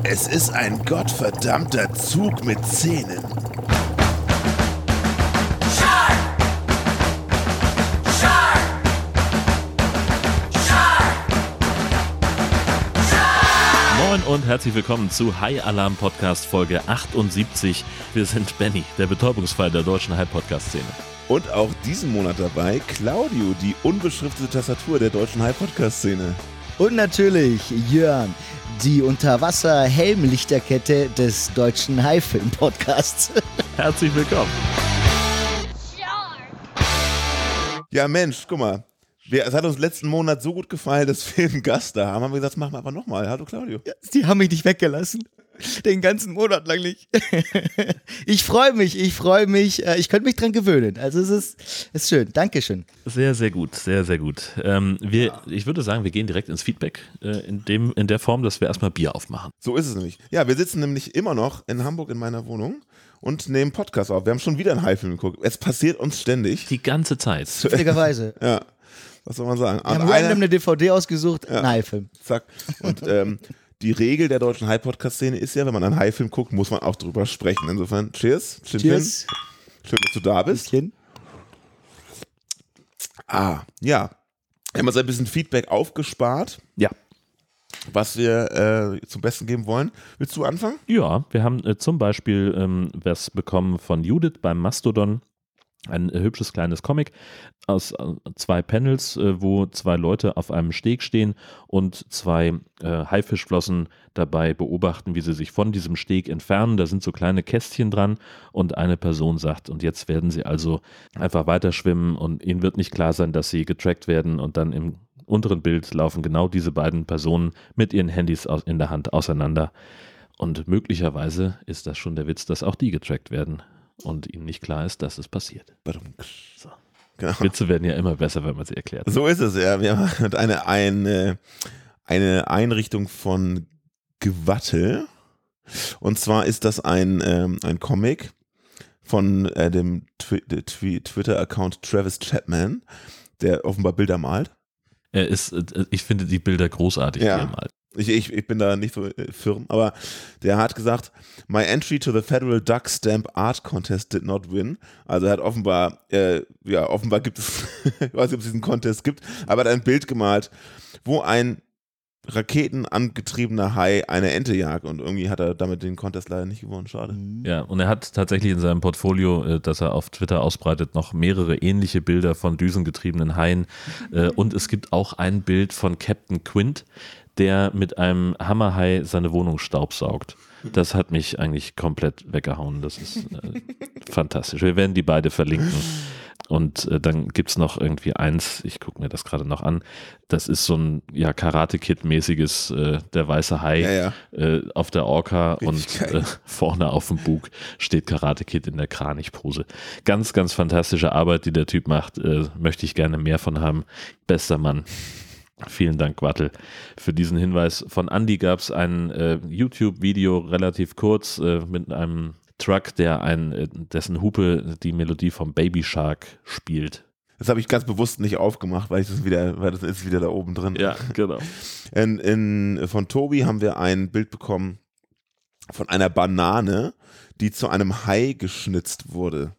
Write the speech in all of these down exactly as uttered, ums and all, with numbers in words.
Es ist ein gottverdammter Zug mit Zähnen. Moin und herzlich willkommen zu High Alarm Podcast Folge achtundsiebzig. Wir sind Benny, der Betäubungsfall der deutschen High Podcast Szene. Und auch diesen Monat dabei Claudio, die unbeschriftete Tastatur der deutschen High Podcast Szene. Und natürlich Jörn, die Unterwasser-Helmlichterkette des deutschen High-Film-Podcasts. Herzlich willkommen. Ja Mensch, guck mal. Wir, es hat uns letzten Monat so gut gefallen, dass wir einen Gast da haben. Haben wir gesagt, das machen wir einfach nochmal. Hallo Claudio. Ja, die haben mich nicht weggelassen. Den ganzen Monat lang nicht. Ich freue mich, ich freue mich. Ich könnte mich dran gewöhnen. Also es ist, es ist schön. Dankeschön. Sehr, sehr gut, sehr, sehr gut. Ähm, wir, ich würde sagen, wir gehen direkt ins Feedback äh, in, dem, in der Form, dass wir erstmal Bier aufmachen. So ist es nämlich. Ja, wir sitzen nämlich immer noch in Hamburg in meiner Wohnung und nehmen Podcast auf. Wir haben schon wieder einen High-Film geguckt. Es passiert uns ständig. Die ganze Zeit. Zufälligerweise. Ja. Was soll man sagen? Wir haben random eine D V D ausgesucht, ja. Ein High-Film. Zack. Und ähm, die Regel der deutschen High-Podcast-Szene ist ja, wenn man einen High-Film guckt, muss man auch drüber sprechen. Insofern, cheers. Cheers. Schön, dass du da bist. Bisschen. Ah, ja. Wir haben uns ein bisschen Feedback aufgespart. Ja. Was wir äh, zum Besten geben wollen. Willst du anfangen? Ja, wir haben äh, zum Beispiel ähm, was bekommen von Judith beim Mastodon. Ein äh, hübsches kleines Comic aus äh, zwei Panels, äh, wo zwei Leute auf einem Steg stehen und zwei äh, Haifischflossen dabei beobachten, wie sie sich von diesem Steg entfernen. Da sind so kleine Kästchen dran und eine Person sagt, und jetzt werden sie also einfach weiter schwimmen und ihnen wird nicht klar sein, dass sie getrackt werden, und dann im unteren Bild laufen genau diese beiden Personen mit ihren Handys aus, in der Hand auseinander. Und möglicherweise ist das schon der Witz, dass auch die getrackt werden und ihnen nicht klar ist, dass es passiert. So. Genau. Witze werden ja immer besser, wenn man sie erklärt. So ist es, ja. Wir haben eine, eine, eine Einrichtung von Gewattel. Und zwar ist das ein, ähm, ein Comic von äh, dem Twi- Twi- Twitter-Account Travis Chapman, der offenbar Bilder malt. Er ist, ich finde die Bilder großartig, ja. die er malt. Ich, ich, ich bin da nicht so äh, firm, aber der hat gesagt, my entry to the Federal Duck Stamp Art Contest did not win. Also er hat offenbar, äh, ja, offenbar gibt es, ich weiß nicht, ob es diesen Contest gibt, aber er hat ein Bild gemalt, wo ein raketenangetriebener Hai eine Ente jagt, und irgendwie hat er damit den Contest leider nicht gewonnen, schade. Ja, und er hat tatsächlich in seinem Portfolio, das er auf Twitter ausbreitet, noch mehrere ähnliche Bilder von düsengetriebenen Haien, und es gibt auch ein Bild von Captain Quint, der mit einem Hammerhai seine Wohnung staubsaugt. Das hat mich eigentlich komplett weggehauen. Das ist äh, fantastisch. Wir werden die beide verlinken. Und äh, dann gibt es noch irgendwie eins, ich gucke mir das gerade noch an, das ist so ein ja, Karate-Kid-mäßiges, äh, der weiße Hai ja, ja. Äh, auf der Orca. Richtig und äh, vorne auf dem Bug steht Karate-Kid in der Kranichpose. Ganz, ganz fantastische Arbeit, die der Typ macht. Äh, möchte ich gerne mehr von haben. Bester Mann. Vielen Dank, Wattel, für diesen Hinweis. Von Andy gab es ein äh, YouTube-Video, relativ kurz, äh, mit einem Truck, der ein, äh, dessen Hupe die Melodie vom Baby Shark spielt. Das habe ich ganz bewusst nicht aufgemacht, weil ich das wieder, weil das ist wieder da oben drin. Ja, genau. In, in, von Tobi haben wir ein Bild bekommen von einer Banane, die zu einem Hai geschnitzt wurde.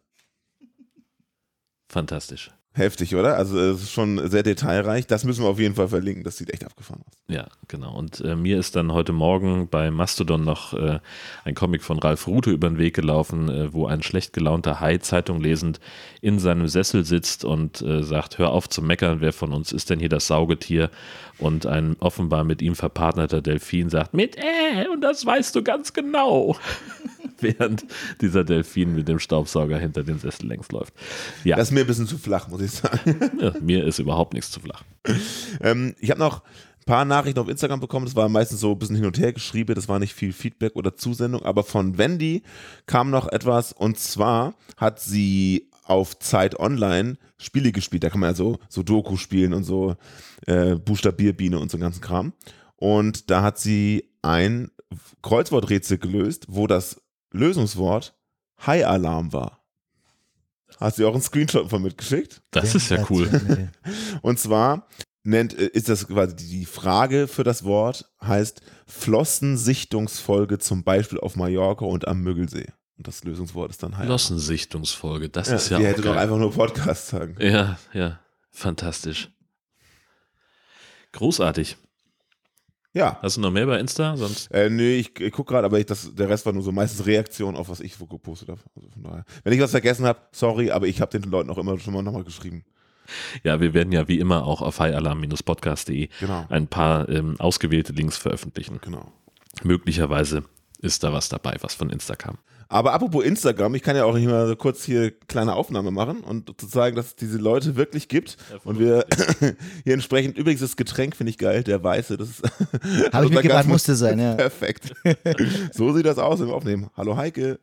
Fantastisch. Heftig, oder? Also es ist schon sehr detailreich. Das müssen wir auf jeden Fall verlinken. Das sieht echt abgefahren aus. Ja, genau. Und äh, mir ist dann heute Morgen bei Mastodon noch äh, ein Comic von Ralf Rute über den Weg gelaufen, äh, wo ein schlecht gelaunter Hai, Zeitung lesend, in seinem Sessel sitzt und äh, sagt, hör auf zu meckern, wer von uns ist denn hier das Saugetier? Und ein offenbar mit ihm verpartnerter Delfin sagt, mit äh, und das weißt du ganz genau. Während dieser Delfin mit dem Staubsauger hinter dem Sessel längs läuft. Ja. Das ist mir ein bisschen zu flach, muss ich sagen. Ja, mir ist überhaupt nichts zu flach. ähm, ich habe noch ein paar Nachrichten auf Instagram bekommen, das war meistens so ein bisschen hin und her geschrieben, das war nicht viel Feedback oder Zusendung, aber von Wendy kam noch etwas, und zwar hat sie auf Zeit Online Spiele gespielt, da kann man ja so, so Doku spielen und so äh, Buchstabierbiene und so ganzen Kram, und da hat sie ein Kreuzworträtsel gelöst, wo das Lösungswort High Alarm war. Hast du auch einen Screenshot von mitgeschickt? Das ist ja cool. Und zwar nennt, ist das quasi die Frage für das Wort, heißt Flossensichtungsfolge zum Beispiel auf Mallorca und am Müggelsee. Und das Lösungswort ist dann halt. Flossensichtungsfolge, das Ja, ist ja die auch hätte geil. doch einfach nur Podcast sagen. Ja, ja, fantastisch. Großartig. Ja. Hast du noch mehr bei Insta? Sonst Äh, nee, ich, ich gucke gerade, aber ich, das, der Rest war nur so meistens Reaktion auf was ich wo gepostet habe. Also von daher. Wenn ich was vergessen habe, sorry, aber ich habe den Leuten auch immer schon mal nochmal geschrieben. Ja, wir werden ja wie immer auch auf highalarm Bindestrich podcast punkt de Genau. ein paar ähm, ausgewählte Links veröffentlichen. Genau. Möglicherweise ist da was dabei, was von Insta kam. Aber apropos Instagram, ich kann ja auch nicht mal so kurz hier kleine Aufnahme machen und zu zeigen, dass es diese Leute wirklich gibt. Ja, und wir hier entsprechend, übrigens das Getränk finde ich geil, der Weiße. Das ist Habe ich mitgebracht, musste sein, ja. Perfekt. So sieht das aus, wenn wir aufnehmen. Hallo Heike.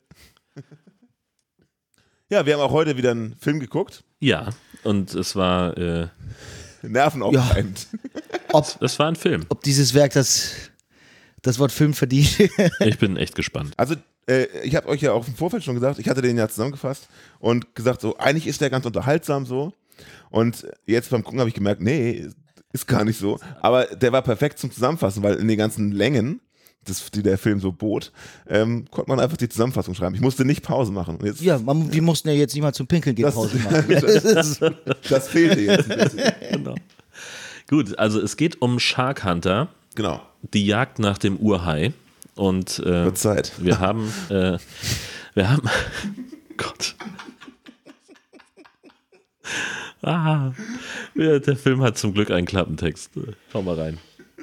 Ja, wir haben auch heute wieder einen Film geguckt. Ja, und es war, äh, Nervenaufreibend. Ob, es war ein Film. ob dieses Werk das, das Wort Film verdient. Ich bin echt gespannt. Also äh, ich habe euch ja auch im Vorfeld schon gesagt, ich hatte den ja zusammengefasst und gesagt, so eigentlich ist der ganz unterhaltsam so. Und jetzt beim Gucken habe ich gemerkt, nee, ist gar nicht so. Aber der war perfekt zum Zusammenfassen, weil in den ganzen Längen, das, die der Film so bot, ähm, konnte man einfach die Zusammenfassung schreiben. Ich musste nicht Pause machen. Und jetzt, Ja, man, wir mussten ja jetzt nicht mal zum Pinkeln gehen Das- Pause machen. das, das fehlte jetzt ein bisschen. Genau. Gut, also es geht um Shark Hunter, Genau, die Jagd nach dem Urhai. Und äh, wird Zeit. wir haben, äh, wir haben, Gott. Ah, ja, der Film hat zum Glück einen Klappentext. Schau mal rein.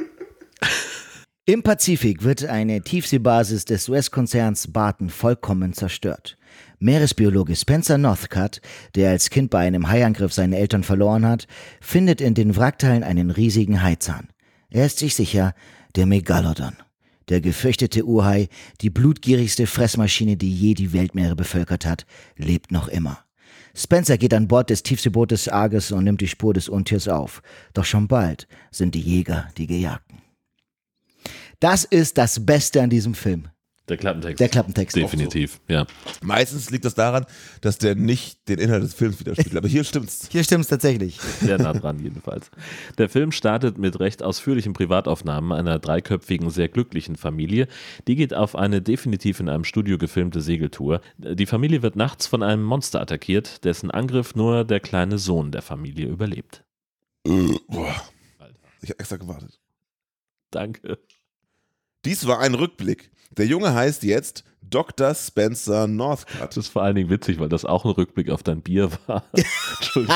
Im Pazifik wird eine Tiefseebasis des U S-Konzerns Barton vollkommen zerstört. Meeresbiologe Spencer Northcutt, der als Kind bei einem Haiangriff seine Eltern verloren hat, findet in den Wrackteilen einen riesigen Haizahn. Er ist sich sicher, der Megalodon. Der gefürchtete Urhai, die blutgierigste Fressmaschine, die je die Weltmeere bevölkert hat, lebt noch immer. Spencer geht an Bord des Tiefseebootes Argus und nimmt die Spur des Untiers auf. Doch schon bald sind die Jäger die Gejagten. Das ist das Beste an diesem Film. Der Klappentext. Der Klappentext. Definitiv, ja. Meistens liegt das daran, dass der nicht den Inhalt des Films widerspiegelt. Aber hier stimmt's. Hier stimmt's tatsächlich. Sehr nah dran jedenfalls. Der Film startet mit recht ausführlichen Privataufnahmen einer dreiköpfigen, sehr glücklichen Familie. Die geht auf eine definitiv in einem Studio gefilmte Segeltour. Die Familie wird nachts von einem Monster attackiert, dessen Angriff nur der kleine Sohn der Familie überlebt. Boah. Ich habe extra gewartet. Danke. Dies war ein Rückblick. Der Junge heißt jetzt Doktor Spencer Northcutt. Das ist vor allen Dingen witzig, weil das auch ein Rückblick auf dein Bier war. Entschuldigung.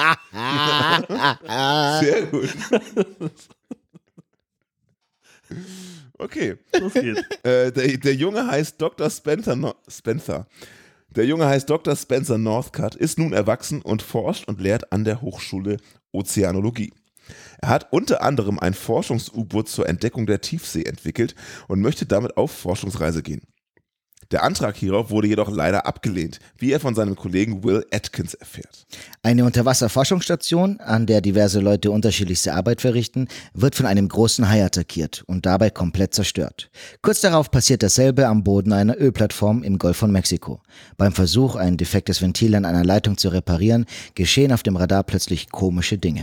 Sehr gut. Okay. Los geht's. Äh, der, der Junge heißt Doktor Spencer, no Spencer. Der Junge heißt Doktor Spencer Northcutt, ist nun erwachsen und forscht und lehrt an der Hochschule Ozeanologie. Er hat unter anderem ein Forschungs-U-Boot zur Entdeckung der Tiefsee entwickelt und möchte damit auf Forschungsreise gehen. Der Antrag hierauf wurde jedoch leider abgelehnt, wie er von seinem Kollegen Will Atkins erfährt. Eine Unterwasserforschungsstation, an der diverse Leute unterschiedlichste Arbeit verrichten, wird von einem großen Hai attackiert und dabei komplett zerstört. Kurz darauf passiert dasselbe am Boden einer Ölplattform im Golf von Mexiko. Beim Versuch, ein defektes Ventil an einer Leitung zu reparieren, geschehen auf dem Radar plötzlich komische Dinge.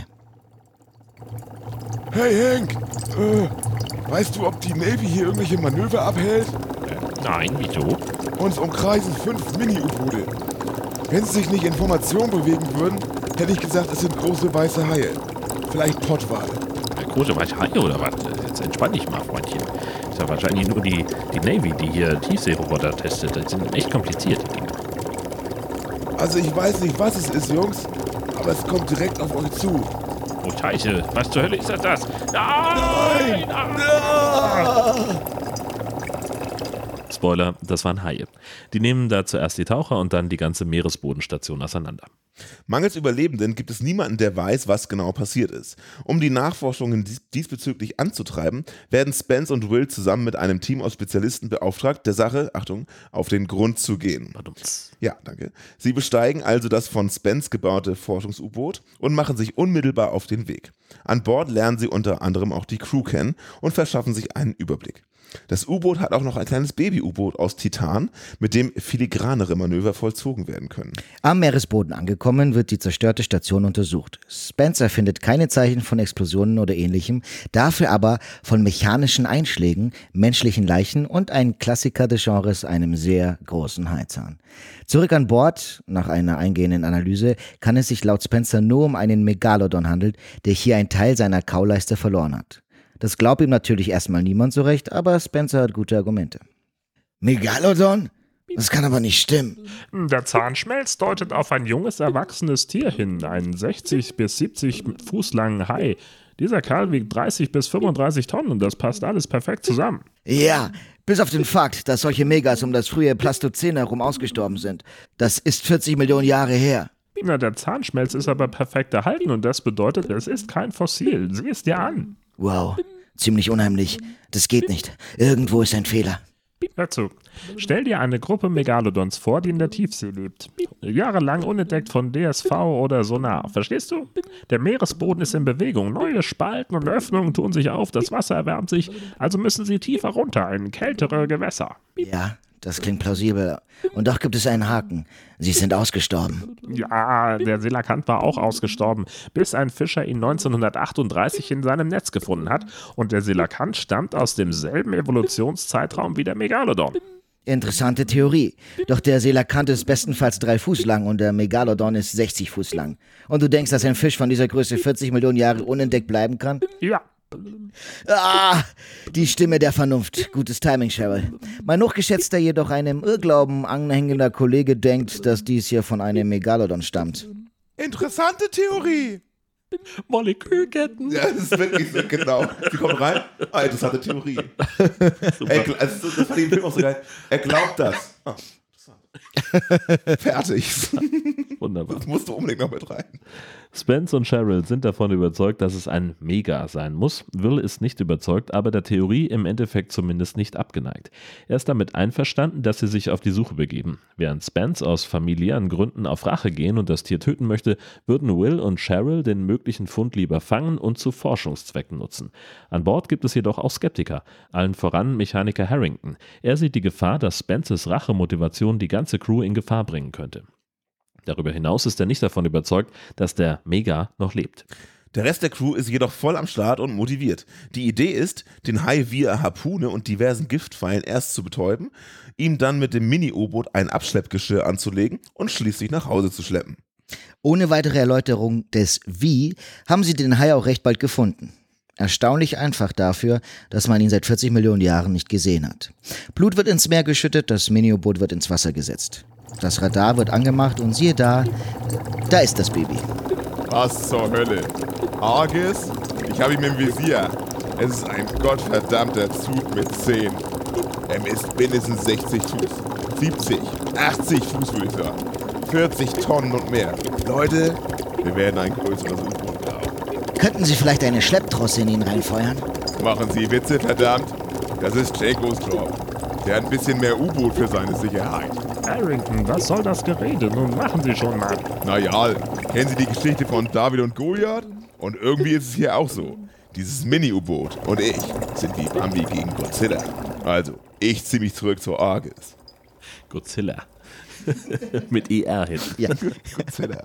Hey Hank, äh, weißt du, ob die Navy hier irgendwelche Manöver abhält? Nein, wieso? Uns umkreisen fünf Mini-U-Boote. Wenn sie sich nicht in Formation bewegen würden, hätte ich gesagt, es sind große weiße Haie. Vielleicht Pottwal. Große weiße Haie oder was? Jetzt entspann dich mal, Freundchen. Das ist ja wahrscheinlich nur die, die Navy, die hier Tiefseeroboter testet. Das sind echt kompliziert, die Dinge. Also ich weiß nicht, was es ist, Jungs, aber es kommt direkt auf euch zu. Oh, Scheiße. Was zur Hölle ist das? das? Nein! Nein! Spoiler, das waren Haie. Die nehmen da zuerst die Taucher und dann die ganze Meeresbodenstation auseinander. Mangels Überlebenden gibt es niemanden, der weiß, was genau passiert ist. Um die Nachforschungen dies diesbezüglich anzutreiben, werden Spence und Will zusammen mit einem Team aus Spezialisten beauftragt, der Sache, Achtung, auf den Grund zu gehen. Ja, danke. Sie besteigen also das von Spence gebaute Forschungs-U-Boot und machen sich unmittelbar auf den Weg. An Bord lernen sie unter anderem auch die Crew kennen und verschaffen sich einen Überblick. Das U-Boot hat auch noch ein kleines Baby-U-Boot aus Titan, mit dem filigranere Manöver vollzogen werden können. Am Meeresboden angekommen, wird die zerstörte Station untersucht. Spencer findet keine Zeichen von Explosionen oder Ähnlichem, dafür aber von mechanischen Einschlägen, menschlichen Leichen und ein Klassiker des Genres, einem sehr großen Haizahn. Zurück an Bord, nach einer eingehenden Analyse, kann es sich laut Spencer nur um einen Megalodon handeln, der hier einen Teil seiner Kauleiste verloren hat. Das glaubt ihm natürlich erstmal niemand so recht, aber Spencer hat gute Argumente. Megalodon? Das kann aber nicht stimmen. Der Zahnschmelz deutet auf ein junges, erwachsenes Tier hin, einen sechzig bis siebzig Fuß langen Hai. Dieser Kerl wiegt dreißig bis fünfunddreißig Tonnen und das passt alles perfekt zusammen. Ja, bis auf den Fakt, dass solche Megas um das frühe Plastozän herum ausgestorben sind. Das ist vierzig Millionen Jahre her. Na, der Zahnschmelz ist aber perfekt erhalten und das bedeutet, es ist kein Fossil. Sieh es dir an. Wow, ziemlich unheimlich. Das geht nicht. Irgendwo ist ein Fehler. Hör zu. Stell dir eine Gruppe Megalodons vor, die in der Tiefsee lebt. Jahrelang unentdeckt von D S V oder Sonar. Verstehst du? Der Meeresboden ist in Bewegung. Neue Spalten und Öffnungen tun sich auf. Das Wasser erwärmt sich. Also müssen sie tiefer runter, in kältere Gewässer. Ja, das klingt plausibel. Und doch gibt es einen Haken. Sie sind ausgestorben. Ja, der Selakant war auch ausgestorben, bis ein Fischer ihn neunzehnhundertachtunddreißig in seinem Netz gefunden hat. Und der Selakant stammt aus demselben Evolutionszeitraum wie der Megalodon. Interessante Theorie. Doch der Selakant ist bestenfalls drei Fuß lang und der Megalodon ist sechzig Fuß lang. Und du denkst, dass ein Fisch von dieser Größe vierzig Millionen Jahre unentdeckt bleiben kann? Ja. Ah, die Stimme der Vernunft. Gutes Timing, Cheryl. Mein hochgeschätzter, jedoch einem Irrglauben anhängender Kollege denkt, dass dies hier von einem Megalodon stammt. Interessante Theorie. Molekülketten. Ja, das ist wirklich so, genau. Sie kommen rein, ah, interessante Theorie. Er, also, das fand ich im Film auch so geil. Er glaubt das. Ah, fertig. Wunderbar. Das musst du unbedingt noch mit rein. Spence und Cheryl sind davon überzeugt, dass es ein Mega sein muss. Will ist nicht überzeugt, aber der Theorie im Endeffekt zumindest nicht abgeneigt. Er ist damit einverstanden, dass sie sich auf die Suche begeben. Während Spence aus familiären Gründen auf Rache gehen und das Tier töten möchte, würden Will und Cheryl den möglichen Fund lieber fangen und zu Forschungszwecken nutzen. An Bord gibt es jedoch auch Skeptiker, allen voran Mechaniker Harrington. Er sieht die Gefahr, dass Spences Rachemotivation die ganze Crew in Gefahr bringen könnte. Darüber hinaus ist er nicht davon überzeugt, dass der Mega noch lebt. Der Rest der Crew ist jedoch voll am Start und motiviert. Die Idee ist, den Hai via Harpune und diversen Giftpfeilen erst zu betäuben, ihm dann mit dem Mini-U-Boot ein Abschleppgeschirr anzulegen und schließlich nach Hause zu schleppen. Ohne weitere Erläuterung des Wie haben sie den Hai auch recht bald gefunden. Erstaunlich einfach dafür, dass man ihn seit vierzig Millionen Jahren nicht gesehen hat. Blut wird ins Meer geschüttet, das Mini-U-Boot wird ins Wasser gesetzt. Das Radar wird angemacht und siehe da, da ist das Baby. Was zur Hölle? Argus? Ich habe ihn im Visier. Es ist ein gottverdammter Zug mit Zehen. Er misst mindestens sechzig Fuß. siebzig, achtzig Fuß würde ich sagen. vierzig Tonnen und mehr. Leute, wir werden ein größeres U-Boot brauchen. Könnten Sie vielleicht eine Schlepptrosse in ihn reinfeuern? Machen Sie Witze, verdammt. Das ist Jacos Job. Der hat ein bisschen mehr U-Boot für seine Sicherheit. Harrington, was soll das Gerede? Nun machen Sie schon mal. Na ja, kennen Sie die Geschichte von David und Goliath? Und irgendwie ist es hier auch so. Dieses Mini-U-Boot und ich sind wie Bambi gegen Godzilla. Also, ich zieh mich zurück zur Argus. Godzilla. Mit E R hinten. Ja. Godzilla.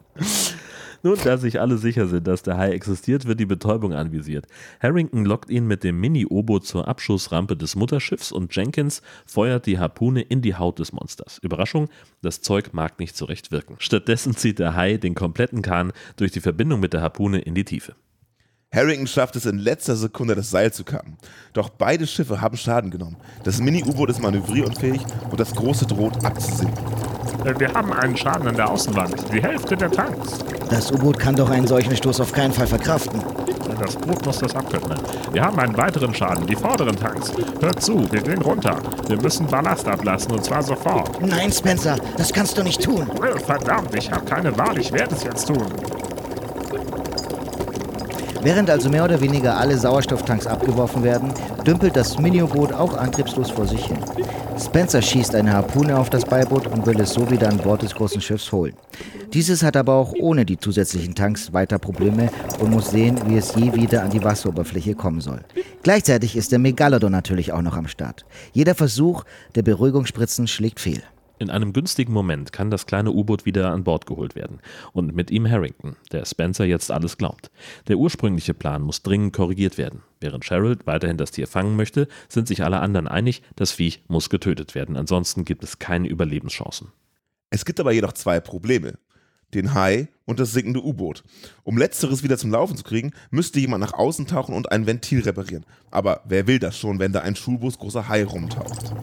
Nun, da sich alle sicher sind, dass der Hai existiert, wird die Betäubung anvisiert. Harrington lockt ihn mit dem Mini-U-Boot zur Abschussrampe des Mutterschiffs und Jenkins feuert die Harpune in die Haut des Monsters. Überraschung, das Zeug mag nicht so recht wirken. Stattdessen zieht der Hai den kompletten Kahn durch die Verbindung mit der Harpune in die Tiefe. Harrington schafft es in letzter Sekunde, das Seil zu kappen. Doch beide Schiffe haben Schaden genommen. Das Mini-U-Boot ist manövrierunfähig und das große droht abzusinken. Wir haben einen Schaden an der Außenwand. Die Hälfte der Tanks. Das U-Boot kann doch einen solchen Stoß auf keinen Fall verkraften. Das Boot muss das abkönnen. Wir haben einen weiteren Schaden. Die vorderen Tanks. Hört zu, wir gehen runter. Wir müssen Ballast ablassen und zwar sofort. Nein, Spencer, das kannst du nicht tun. Verdammt, ich habe keine Wahl. Ich werde es jetzt tun. Während also mehr oder weniger alle Sauerstofftanks abgeworfen werden, dümpelt das Mini-U-Boot auch antriebslos vor sich hin. Spencer schießt eine Harpune auf das Beiboot und will es so wieder an Bord des großen Schiffs holen. Dieses hat aber auch ohne die zusätzlichen Tanks weiter Probleme und muss sehen, wie es je wieder an die Wasseroberfläche kommen soll. Gleichzeitig ist der Megalodon natürlich auch noch am Start. Jeder Versuch der Beruhigungsspritzen schlägt fehl. In einem günstigen Moment kann das kleine U-Boot wieder an Bord geholt werden. Und mit ihm Harrington, der Spencer jetzt alles glaubt. Der ursprüngliche Plan muss dringend korrigiert werden. Während Cheryl weiterhin das Tier fangen möchte, sind sich alle anderen einig, das Viech muss getötet werden. Ansonsten gibt es keine Überlebenschancen. Es gibt aber jedoch zwei Probleme. Den Hai und das sinkende U-Boot. Um letzteres wieder zum Laufen zu kriegen, müsste jemand nach außen tauchen und ein Ventil reparieren. Aber wer will das schon, wenn da ein Schulbus großer Hai rumtaucht?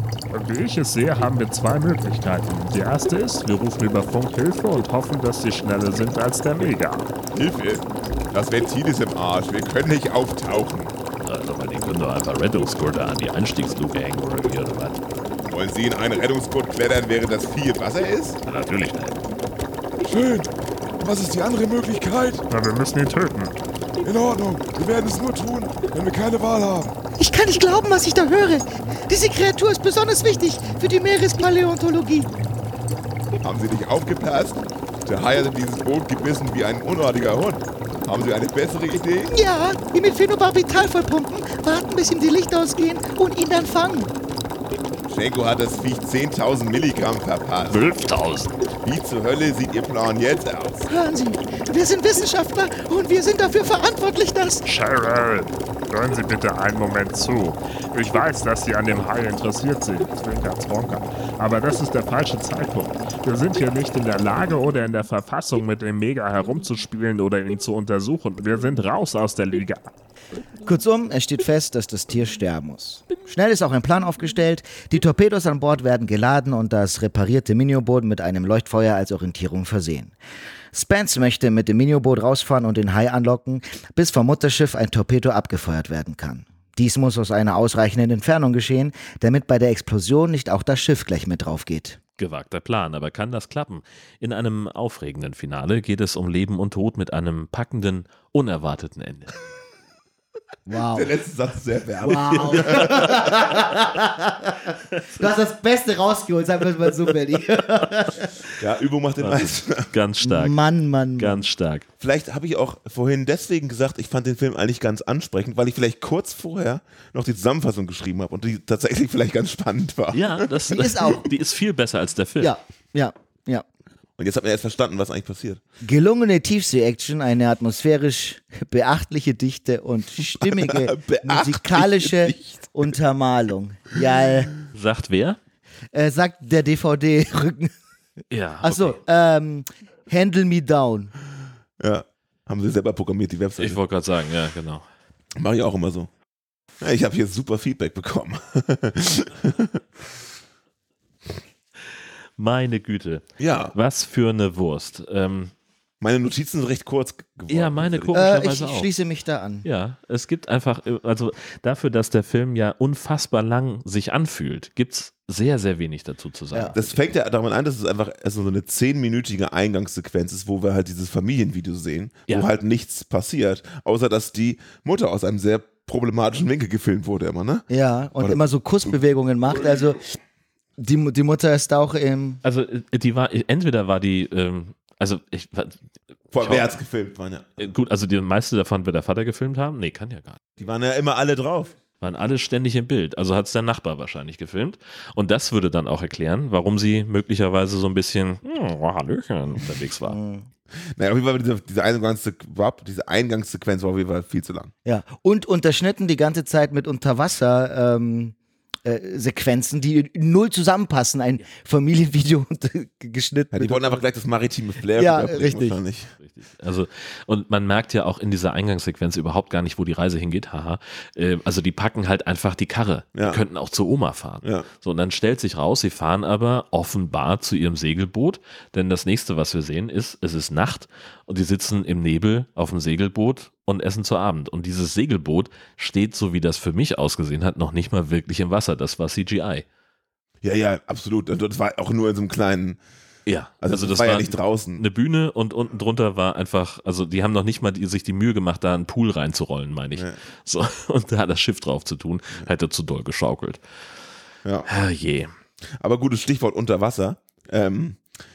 Wie ich es sehe, haben wir zwei Möglichkeiten. Die erste ist, wir rufen über Funk Hilfe und hoffen, dass sie schneller sind als der Mega. Hilfe! Das Ventil ist im Arsch, wir können nicht auftauchen. Also, weil die können doch einfach Rettungsgurte an die Einstiegsluke hängen oder wie oder was? Wollen Sie in einen Rettungsgurt klettern, während das Vieh im Wasser ist? Ja, natürlich nicht. Schön! Was ist die andere Möglichkeit? Na, wir müssen ihn töten. In Ordnung, wir werden es nur tun, wenn wir keine Wahl haben. Ich kann nicht glauben, was ich da höre. Diese Kreatur ist besonders wichtig für die Meerespaläontologie. Haben Sie nicht aufgepasst? Der Hai hat in dieses Boot gebissen wie ein unartiger Hund. Haben Sie eine bessere Idee? Ja, ihn mit Phenobarbital vollpumpen, warten, bis ihm die Lichter ausgehen und ihn dann fangen. Schenko hat das Viech zehntausend Milligramm verpasst. fünftausend. Wie zur Hölle sieht Ihr Plan jetzt aus? Hören Sie, wir sind Wissenschaftler und wir sind dafür verantwortlich, dass... Cheryl, hören Sie bitte einen Moment zu. Ich weiß, dass Sie an dem Hai interessiert sind, Zwinker, Zwonker. Aber das ist der falsche Zeitpunkt. Wir sind hier nicht in der Lage oder in der Verfassung, mit dem Mega herumzuspielen oder ihn zu untersuchen. Wir sind raus aus der Liga. Kurzum, es steht fest, dass das Tier sterben muss. Schnell ist auch ein Plan aufgestellt. Die Torpedos an Bord werden geladen und das reparierte Mini-U-Boot mit einem Leuchtfeuer als Orientierung versehen. Spence möchte mit dem Mini-U-Boot rausfahren und den Hai anlocken, bis vom Mutterschiff ein Torpedo abgefeuert werden kann. Dies muss aus einer ausreichenden Entfernung geschehen, damit bei der Explosion nicht auch das Schiff gleich mit drauf geht. Gewagter Plan, aber kann das klappen? In einem aufregenden Finale geht es um Leben und Tod mit einem packenden, unerwarteten Ende. Wow. Der letzte Satz ist sehr werbend. Wow. Du hast das Beste rausgeholt, sagen wir mal so, Benny. Ja, Übung macht den Meister. Ganz stark. Mann, Mann, Mann. Ganz stark. Vielleicht habe ich auch vorhin deswegen gesagt, ich fand den Film eigentlich ganz ansprechend, weil ich vielleicht kurz vorher noch die Zusammenfassung geschrieben habe und die tatsächlich vielleicht ganz spannend war. Ja, das, Die ist auch. Die ist viel besser als der Film. Ja, ja, ja. Und jetzt hat man erst verstanden, was eigentlich passiert. Gelungene Tiefsee-Action, eine atmosphärisch beachtliche Dichte und stimmige Beachtliche musikalische Dichte. Untermalung. Ja, Sagt wer? äh, sagt der D V D-Rücken. Ja. Achso, ähm, Handle Me Down. Ja, haben sie selber programmiert, die Webseite. Ich wollte gerade sagen, ja, genau. Mache ich auch immer so. Ja, ich habe hier super Feedback bekommen. Meine Güte. Ja, Was für eine Wurst. Ähm, meine Notizen sind recht kurz geworden. ja, meine tatsächlich. Äh, ich komischerweise auch. schließe mich da an. Ja, es gibt einfach, also dafür, dass der Film ja unfassbar lang sich anfühlt, gibt es sehr, sehr wenig dazu zu sagen. Ja. Das fängt ja damit an, dass es einfach also so eine zehnminütige Eingangssequenz ist, wo wir halt dieses Familienvideo sehen, Ja. wo halt nichts passiert, außer dass die Mutter aus einem sehr problematischen Winkel gefilmt wurde immer, ne? Ja, und Oder- immer so Kussbewegungen macht. Also die, Mu- die Mutter ist auch im... Also äh, die war, entweder war die, ähm, also ich, Vor Schau. wer hat's gefilmt? Waren ja, äh, gut, also die meiste davon wird der Vater gefilmt haben. Nee, kann ja gar nicht. die waren ja immer alle drauf. Waren alle ständig im Bild. Also hat es der Nachbar wahrscheinlich gefilmt. Und das würde dann auch erklären, warum sie möglicherweise so ein bisschen hm, Hallöchen unterwegs war. Naja, auf jeden Fall diese, diese, Eingangssequ diese Eingangssequenz war auf jeden Fall viel zu lang. Ja, und unterschnitten die ganze Zeit mit Unterwasser ähm, äh, Sequenzen, die null zusammenpassen. Ein Familienvideo geschnitten. Ja, die mit- wollten einfach gleich das maritime Flair Ja, rüberbringen richtig. wahrscheinlich. Richtig. Also, und man merkt ja auch in dieser Eingangssequenz überhaupt gar nicht, wo die Reise hingeht. Haha. Äh, also die packen halt einfach die Karre. Ja. Die könnten auch zur Oma fahren. Ja. So, und dann stellt sich raus, sie fahren aber offenbar zu ihrem Segelboot, denn das nächste, was wir sehen, ist, es ist Nacht und die sitzen im Nebel auf dem Segelboot und essen zu Abend. Und dieses Segelboot steht, so wie das für mich ausgesehen hat, noch nicht mal wirklich im Wasser. Das war C G I. Ja, ja, absolut. Also das war auch nur in so einem kleinen Ja, Also, also das, das war ja war nicht draußen. eine Bühne und unten drunter war einfach, also die haben noch nicht mal die, sich die Mühe gemacht, da einen Pool reinzurollen, meine ich. Ja. So, und da das Schiff drauf zu tun, hätte zu doll geschaukelt. Ja. Ah, je. Aber gutes Stichwort unter Wasser. Ähm,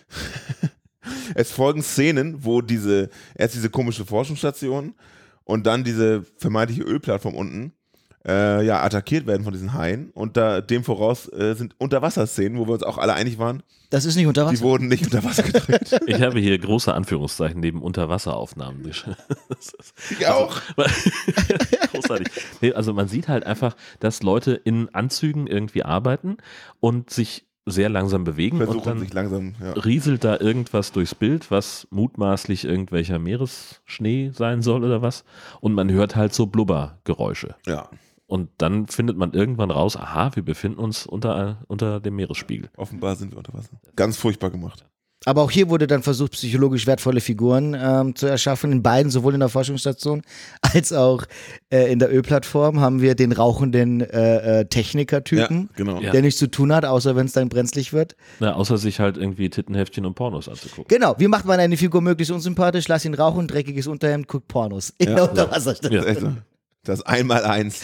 es folgen Szenen, wo diese, erst diese komische Forschungsstation und dann diese vermeintliche Ölplattform unten äh, ja, attackiert werden von diesen Haien. Und da, dem voraus äh, sind Unterwasserszenen, wo wir uns auch alle einig waren, Das ist nicht unter die Wasser. wurden nicht unter Wasser gedreht. Ich habe hier große Anführungszeichen neben Unterwasseraufnahmen. geschrieben. Ich auch. Großartig. Nee, also man sieht halt einfach, dass Leute in Anzügen irgendwie arbeiten und sich sehr langsam bewegen und Versuchen dann sich langsam, ja. rieselt da irgendwas durchs Bild, was mutmaßlich irgendwelcher Meeresschnee sein soll oder was. Und man hört halt so Blubbergeräusche. Ja, Und dann findet man irgendwann raus, aha, wir befinden uns unter, unter dem Meeresspiegel. offenbar sind wir unter Wasser. Ganz furchtbar gemacht. Aber auch hier wurde dann versucht, psychologisch wertvolle Figuren ähm, zu erschaffen. In beiden, sowohl in der Forschungsstation als auch äh, in der Ölplattform, haben wir den rauchenden äh, äh, Techniker-Typen, Ja, genau. Ja. der nichts zu tun hat, außer wenn es dann brenzlig wird. Na, außer sich halt irgendwie Tittenheftchen und Pornos anzugucken. Genau, wie macht man eine Figur möglichst unsympathisch? Lass ihn rauchen, dreckiges Unterhemd, guckt Pornos. In Ja. der Unterwasserstation. Ja. Also, das Einmaleins.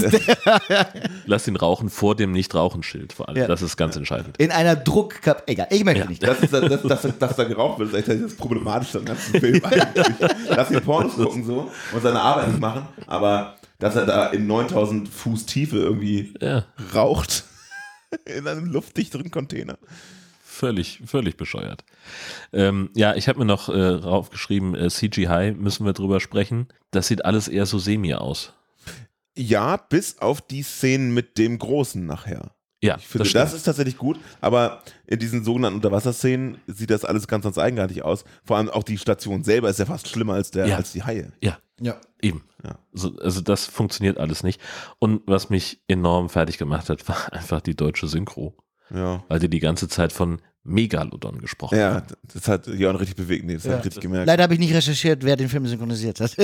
Lass ihn rauchen vor dem Nicht-Rauchen-Schild vor allem. Ja. Das ist ganz entscheidend. In einer Druckkap. Egal, ich möchte nicht. Das ist das, das, das, das da geraucht wird, ist echt das Problematische am ganzen Film eigentlich. Lass ihn Pornos gucken so und seine Arbeit nicht machen, aber dass er da in neuntausend Fuß Tiefe irgendwie Ja, raucht in einem luftdichteren Container. völlig, völlig bescheuert. Ähm, ja, ich habe mir noch äh, raufgeschrieben, äh, C G I müssen wir drüber sprechen. Das sieht alles eher so semi aus. Ja, bis auf die Szenen mit dem Großen nachher. Ja, Ich finde, das das, stimmt. ist tatsächlich gut, aber in diesen sogenannten Unterwasserszenen sieht das alles ganz, ganz eigenartig aus. Vor allem auch die Station selber ist ja fast schlimmer als, der, Ja. als die Haie. Ja, Ja. eben. Ja. So, also das funktioniert alles nicht. Und was mich enorm fertig gemacht hat, war einfach die deutsche Synchro. Ja. Weil die die ganze Zeit von Megalodon gesprochen Ja, haben. das hat Jörn richtig bewegt. Nee, das Ja. hat richtig gemerkt. Leider habe ich nicht recherchiert, wer den Film synchronisiert hat.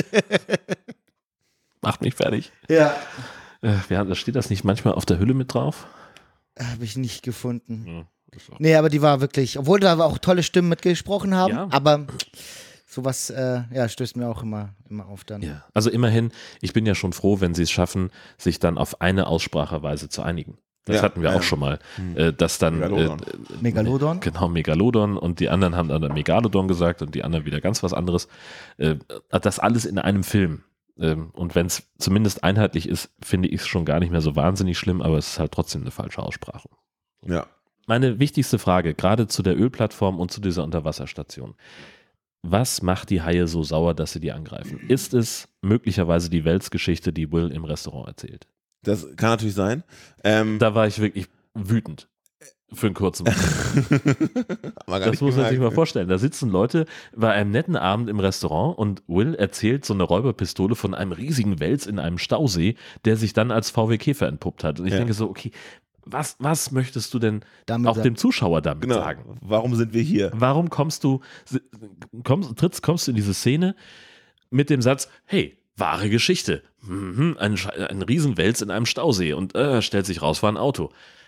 Macht mich fertig. ja. Äh, ja, da steht das nicht manchmal auf der Hülle mit drauf? Habe ich nicht gefunden. Ja, ist auch- Nee, aber die war wirklich, obwohl da auch tolle Stimmen mitgesprochen haben, Ja. aber sowas, äh, ja, stößt mir auch immer, immer auf dann. Ja, also immerhin, ich bin ja schon froh, wenn sie es schaffen, sich dann auf eine Ausspracheweise zu einigen. Das Ja, hatten wir ja, auch ja. schon mal, Hm. äh, dass dann Megalodon. Äh, Megalodon? Genau, Megalodon und die anderen haben dann Megalodon gesagt und die anderen wieder ganz was anderes. Äh, das alles in einem Film. Ähm, und wenn es zumindest einheitlich ist, finde ich es schon gar nicht mehr so wahnsinnig schlimm, aber es ist halt trotzdem eine falsche Aussprache. Ja. Meine wichtigste Frage, gerade zu der Ölplattform und zu dieser Unterwasserstation. Was macht die Haie so sauer, dass sie die angreifen? Ist es möglicherweise die Welsgeschichte, die Will im Restaurant erzählt? Das kann natürlich sein. Ähm, Da war ich wirklich wütend. Für einen kurzen Moment. haben wir gar Das nicht muss man sich gemerkt. mal vorstellen. Da sitzen Leute bei einem netten Abend im Restaurant und Will erzählt so eine Räuberpistole von einem riesigen Wels in einem Stausee, der sich dann als V W Käfer entpuppt hat. Und ich Ja. denke so, okay, was, was möchtest du denn Damit auch sa- dem Zuschauer damit Genau. sagen? Warum sind wir hier? Warum kommst du, kommst, trittst, kommst du in diese Szene mit dem Satz, hey, wahre Geschichte, mhm, ein, Sche- ein Riesenwels in einem Stausee und äh, stellt sich raus, war ein Auto.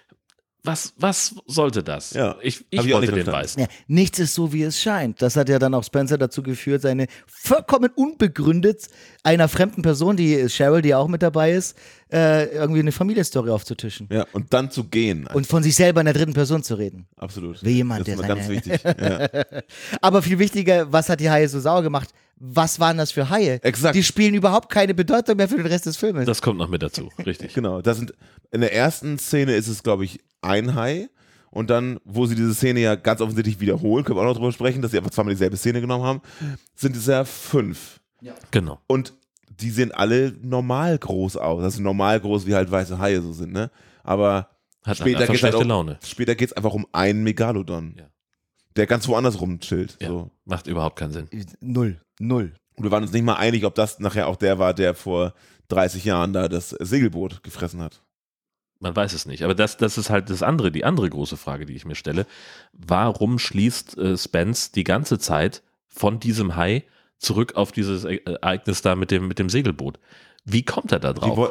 Was, was sollte das? Ja, ich hab ich ich auch wollte nicht den verstanden. weißen. Ja, nichts ist so, wie es scheint. Das hat ja dann auch Spencer dazu geführt, seine vollkommen unbegründet einer fremden Person, die Cheryl, die auch mit dabei ist, äh, irgendwie eine Familienstory aufzutischen. Ja, und dann zu gehen. Und von sich selber in der dritten Person zu reden. Absolut. Wie jemand, das ist der immer ganz seine- wichtig. Ja. Aber viel wichtiger, was hat die Haie so sauer gemacht? Was waren das für Haie? Exakt. Die spielen überhaupt keine Bedeutung mehr für den Rest des Filmes. Das kommt noch mit dazu, richtig. Genau. Das sind, in der ersten Szene ist es, glaube ich, ein Hai. Und dann, wo sie diese Szene ja ganz offensichtlich wiederholen, können wir auch noch drüber sprechen, dass sie einfach zweimal dieselbe Szene genommen haben, sind es ja fünf. Genau. Und die sehen alle normal groß aus. Also normal groß, wie halt weiße Haie so sind, ne? Aber Hat später einfach geht es halt schlechte auch, Laune. später geht's einfach um einen Megalodon, Ja. der ganz woanders rumchillt. Ja, So. macht überhaupt keinen Sinn. Null. Null. Und wir waren uns nicht mal einig, ob das nachher auch der war, der vor dreißig Jahren da das Segelboot gefressen hat. Man weiß es nicht. Aber das, das ist halt das andere, die andere große Frage, die ich mir stelle. Warum schließt äh, Spence die ganze Zeit von diesem Hai zurück auf dieses E- Ereignis da mit dem, mit dem Segelboot? Wie kommt er da Die drauf? wollten,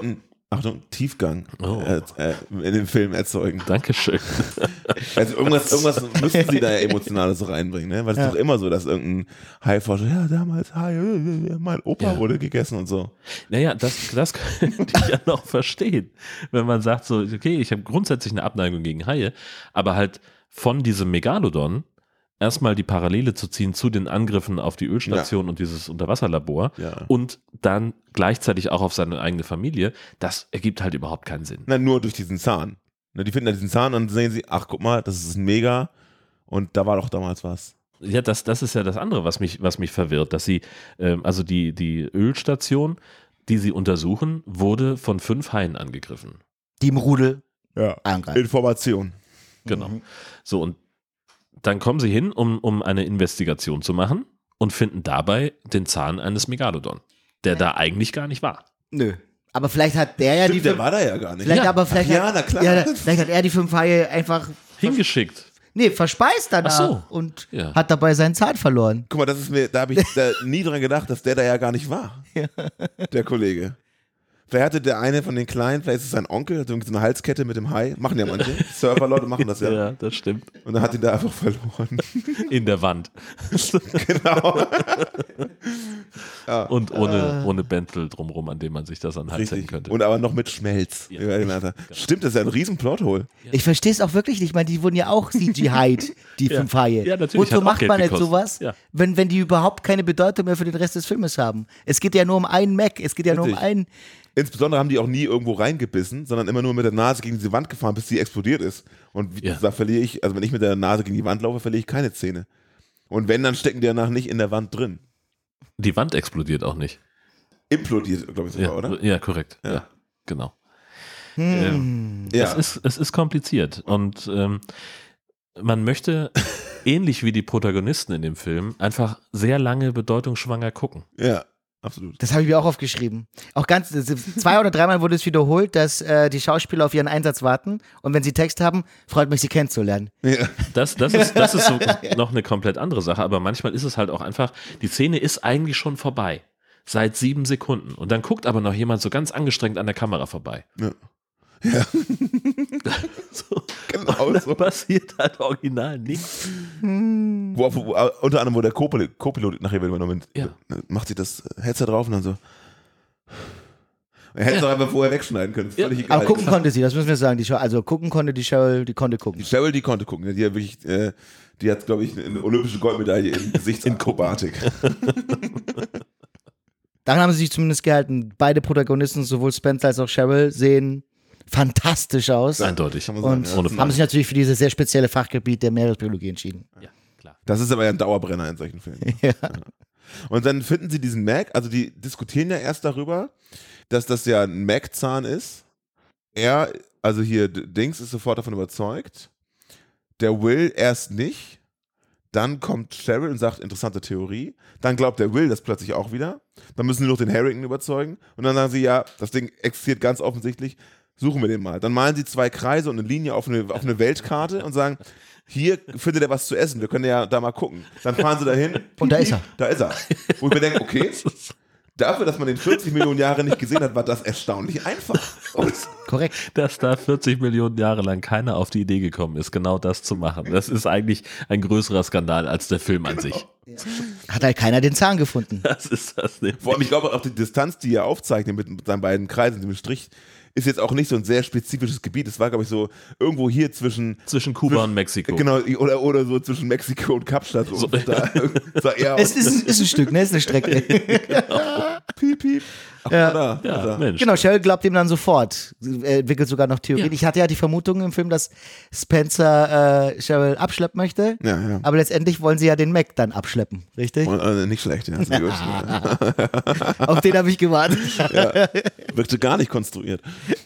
Achtung, Tiefgang Oh. äh, äh, in dem Film erzeugen. Dankeschön. Also irgendwas, irgendwas müssen sie da ja Emotionales reinbringen, ne? Weil es Ja. ist doch immer so, dass irgendein Haiforscher, ja, damals Hai, mein Opa Ja. wurde gegessen und so. Naja, das, das könnte ich ja noch verstehen, wenn man sagt so, okay, ich habe grundsätzlich eine Abneigung gegen Haie, aber halt von diesem Megalodon erstmal die Parallele zu ziehen zu den Angriffen auf die Ölstation und dieses Unterwasserlabor Ja. und dann gleichzeitig auch auf seine eigene Familie, das ergibt halt überhaupt keinen Sinn. Na, nur durch diesen Zahn. Ne, die finden da diesen Zahn und dann sehen sie, ach, guck mal, das ist ein Mega und da war doch damals was. Ja, das, das ist ja das andere, was mich, was mich verwirrt, dass sie, ähm, also die, die Ölstation, die sie untersuchen, wurde von fünf Haien angegriffen. Die im Rudel Ja. angreifen. Information. Genau. So, und dann kommen sie hin, um, um eine Investigation zu machen und finden dabei den Zahn eines Megalodon, der da eigentlich gar nicht war. Nö. Aber vielleicht hat der ja die Stimmt, der fünf, war da ja gar nicht. vielleicht Ja. aber vielleicht Ach ja, hat, na klar. Ja, vielleicht hat er die fünf Haie einfach Hingeschickt. nee, verspeist danach Ach so. und Ja. hat dabei seinen Zahn verloren. Guck mal, das ist mir, da habe ich da nie dran gedacht, dass der da ja gar nicht war. Der Kollege. Vielleicht hatte der eine von den Kleinen, vielleicht ist es sein Onkel, hat irgendwie so eine Halskette mit dem Hai. Machen ja manche. Surferleute machen das ja. Ja, das stimmt. Und dann hat ihn da einfach verloren. In der Wand. Genau. Und ohne, ohne Bäntel drumrum, an dem man sich das an den Hals hängen Richtig. könnte. Und aber noch mit Schmelz. Ja. Über den Alter. Stimmt, das ist ja ein riesen Plothole. Ich verstehe es auch wirklich nicht. Ich meine, die wurden ja auch C G-Hy'd, die Ja. fünf Haie. Ja, natürlich, Wozu hat auch macht Geld man jetzt gekostet. sowas, Ja. wenn, wenn die überhaupt keine Bedeutung mehr für den Rest des Filmes haben? Es geht ja nur um einen Mac. Es geht ja nur um Richtig. einen. Insbesondere haben die auch nie irgendwo reingebissen, sondern immer nur mit der Nase gegen diese Wand gefahren, bis sie explodiert ist. Und wie Ja. gesagt, verliere ich, also wenn ich mit der Nase gegen die Wand laufe, verliere ich keine Zähne. Und wenn, dann stecken die danach nicht in der Wand drin. Die Wand explodiert auch nicht. Implodiert, glaube ich sogar, Ja, oder? ja korrekt. Ja. Ja. Genau. Hm. Ja. Es, ist, es ist kompliziert und ähm, man möchte, ähnlich wie die Protagonisten in dem Film, einfach sehr lange bedeutungsschwanger gucken. Ja, absolut. Das habe ich mir auch aufgeschrieben. Auch ganz, zwei oder dreimal wurde es wiederholt, dass äh, die Schauspieler auf ihren Einsatz warten und wenn sie Text haben, freut mich, sie kennenzulernen. Ja. Das, das, ist, das ist so noch eine komplett andere Sache, aber manchmal ist es halt auch einfach, die Szene ist eigentlich schon vorbei. Seit sieben Sekunden. Und dann guckt aber noch jemand so ganz angestrengt an der Kamera vorbei. Ja. Ja. So. Genau Und da so. passiert halt original nichts. Wo, wo, unter anderem, wo der Co-Pilot, Co-Pilot nachher wird übernommen, Ja. macht sich das Headset drauf und dann so. Er hätte es doch einfach vorher wegschneiden können. Ist Ja. völlig egal. Aber gucken konnte sie, das müssen wir sagen. Die Cheryl, also gucken konnte die Cheryl, die konnte gucken. Die Cheryl, die konnte gucken. Die hat wirklich, äh, die hat, glaube ich, eine olympische Goldmedaille in Gesichtsakrobatik. Daran haben sie sich zumindest gehalten. Beide Protagonisten, sowohl Spencer als auch Cheryl, sehen fantastisch aus. Eindeutig. Kann man sagen, Und ja. Ohne haben sich natürlich für dieses sehr spezielle Fachgebiet der Meeresbiologie entschieden. Ja, klar. Das ist aber ja ein Dauerbrenner in solchen Filmen. Ja. Und dann finden sie diesen Mac, also die diskutieren ja erst darüber, dass das ja ein Mac-Zahn ist. Er, also hier D- Dings ist sofort davon überzeugt. Der Will erst nicht. Dann kommt Cheryl und sagt, interessante Theorie. Dann glaubt der Will das plötzlich auch wieder. Dann müssen sie noch den Harrington überzeugen. Und dann sagen sie, ja, das Ding existiert ganz offensichtlich. Suchen wir den mal. Dann malen sie zwei Kreise und eine Linie auf eine, auf eine Weltkarte und sagen, hier findet er was zu essen. Wir können ja da mal gucken. Dann fahren sie dahin. Und da ist er. Da ist er. Wo ich mir denke, okay, dafür, dass man den vierzig Millionen Jahre nicht gesehen hat, war das erstaunlich einfach. Und Korrekt. Dass da vierzig Millionen Jahre lang keiner auf die Idee gekommen ist, genau das zu machen. Das ist eigentlich ein größerer Skandal als der Film an sich. Hat halt keiner den Zahn gefunden. Das ist das nicht. vor allem, ich glaube auch die Distanz, die er aufzeichnet mit, mit seinen beiden Kreisen, dem Strich, ist jetzt auch nicht so ein sehr spezifisches Gebiet. Es war, glaube ich, so irgendwo hier zwischen Zwischen Kuba und Mexiko. Genau, oder, oder so zwischen Mexiko und Kapstadt. So. So. Da, sah eher Es aus. ist, ist ein Stück, ne? Ist eine Strecke. Piep, piep. Ach, Ja. da, Ja, da. Mensch. Genau, Cheryl glaubt ihm dann sofort. Er entwickelt sogar noch Theorien. Ja. Ich hatte ja die Vermutung im Film, dass Spencer äh, Cheryl abschleppen möchte. Ja, ja. Aber letztendlich wollen sie ja den Mac dann abschleppen, richtig? Und, äh, nicht schlecht, ja. Sehr gut. Auf den habe ich gewartet. Wirkte gar nicht konstruiert.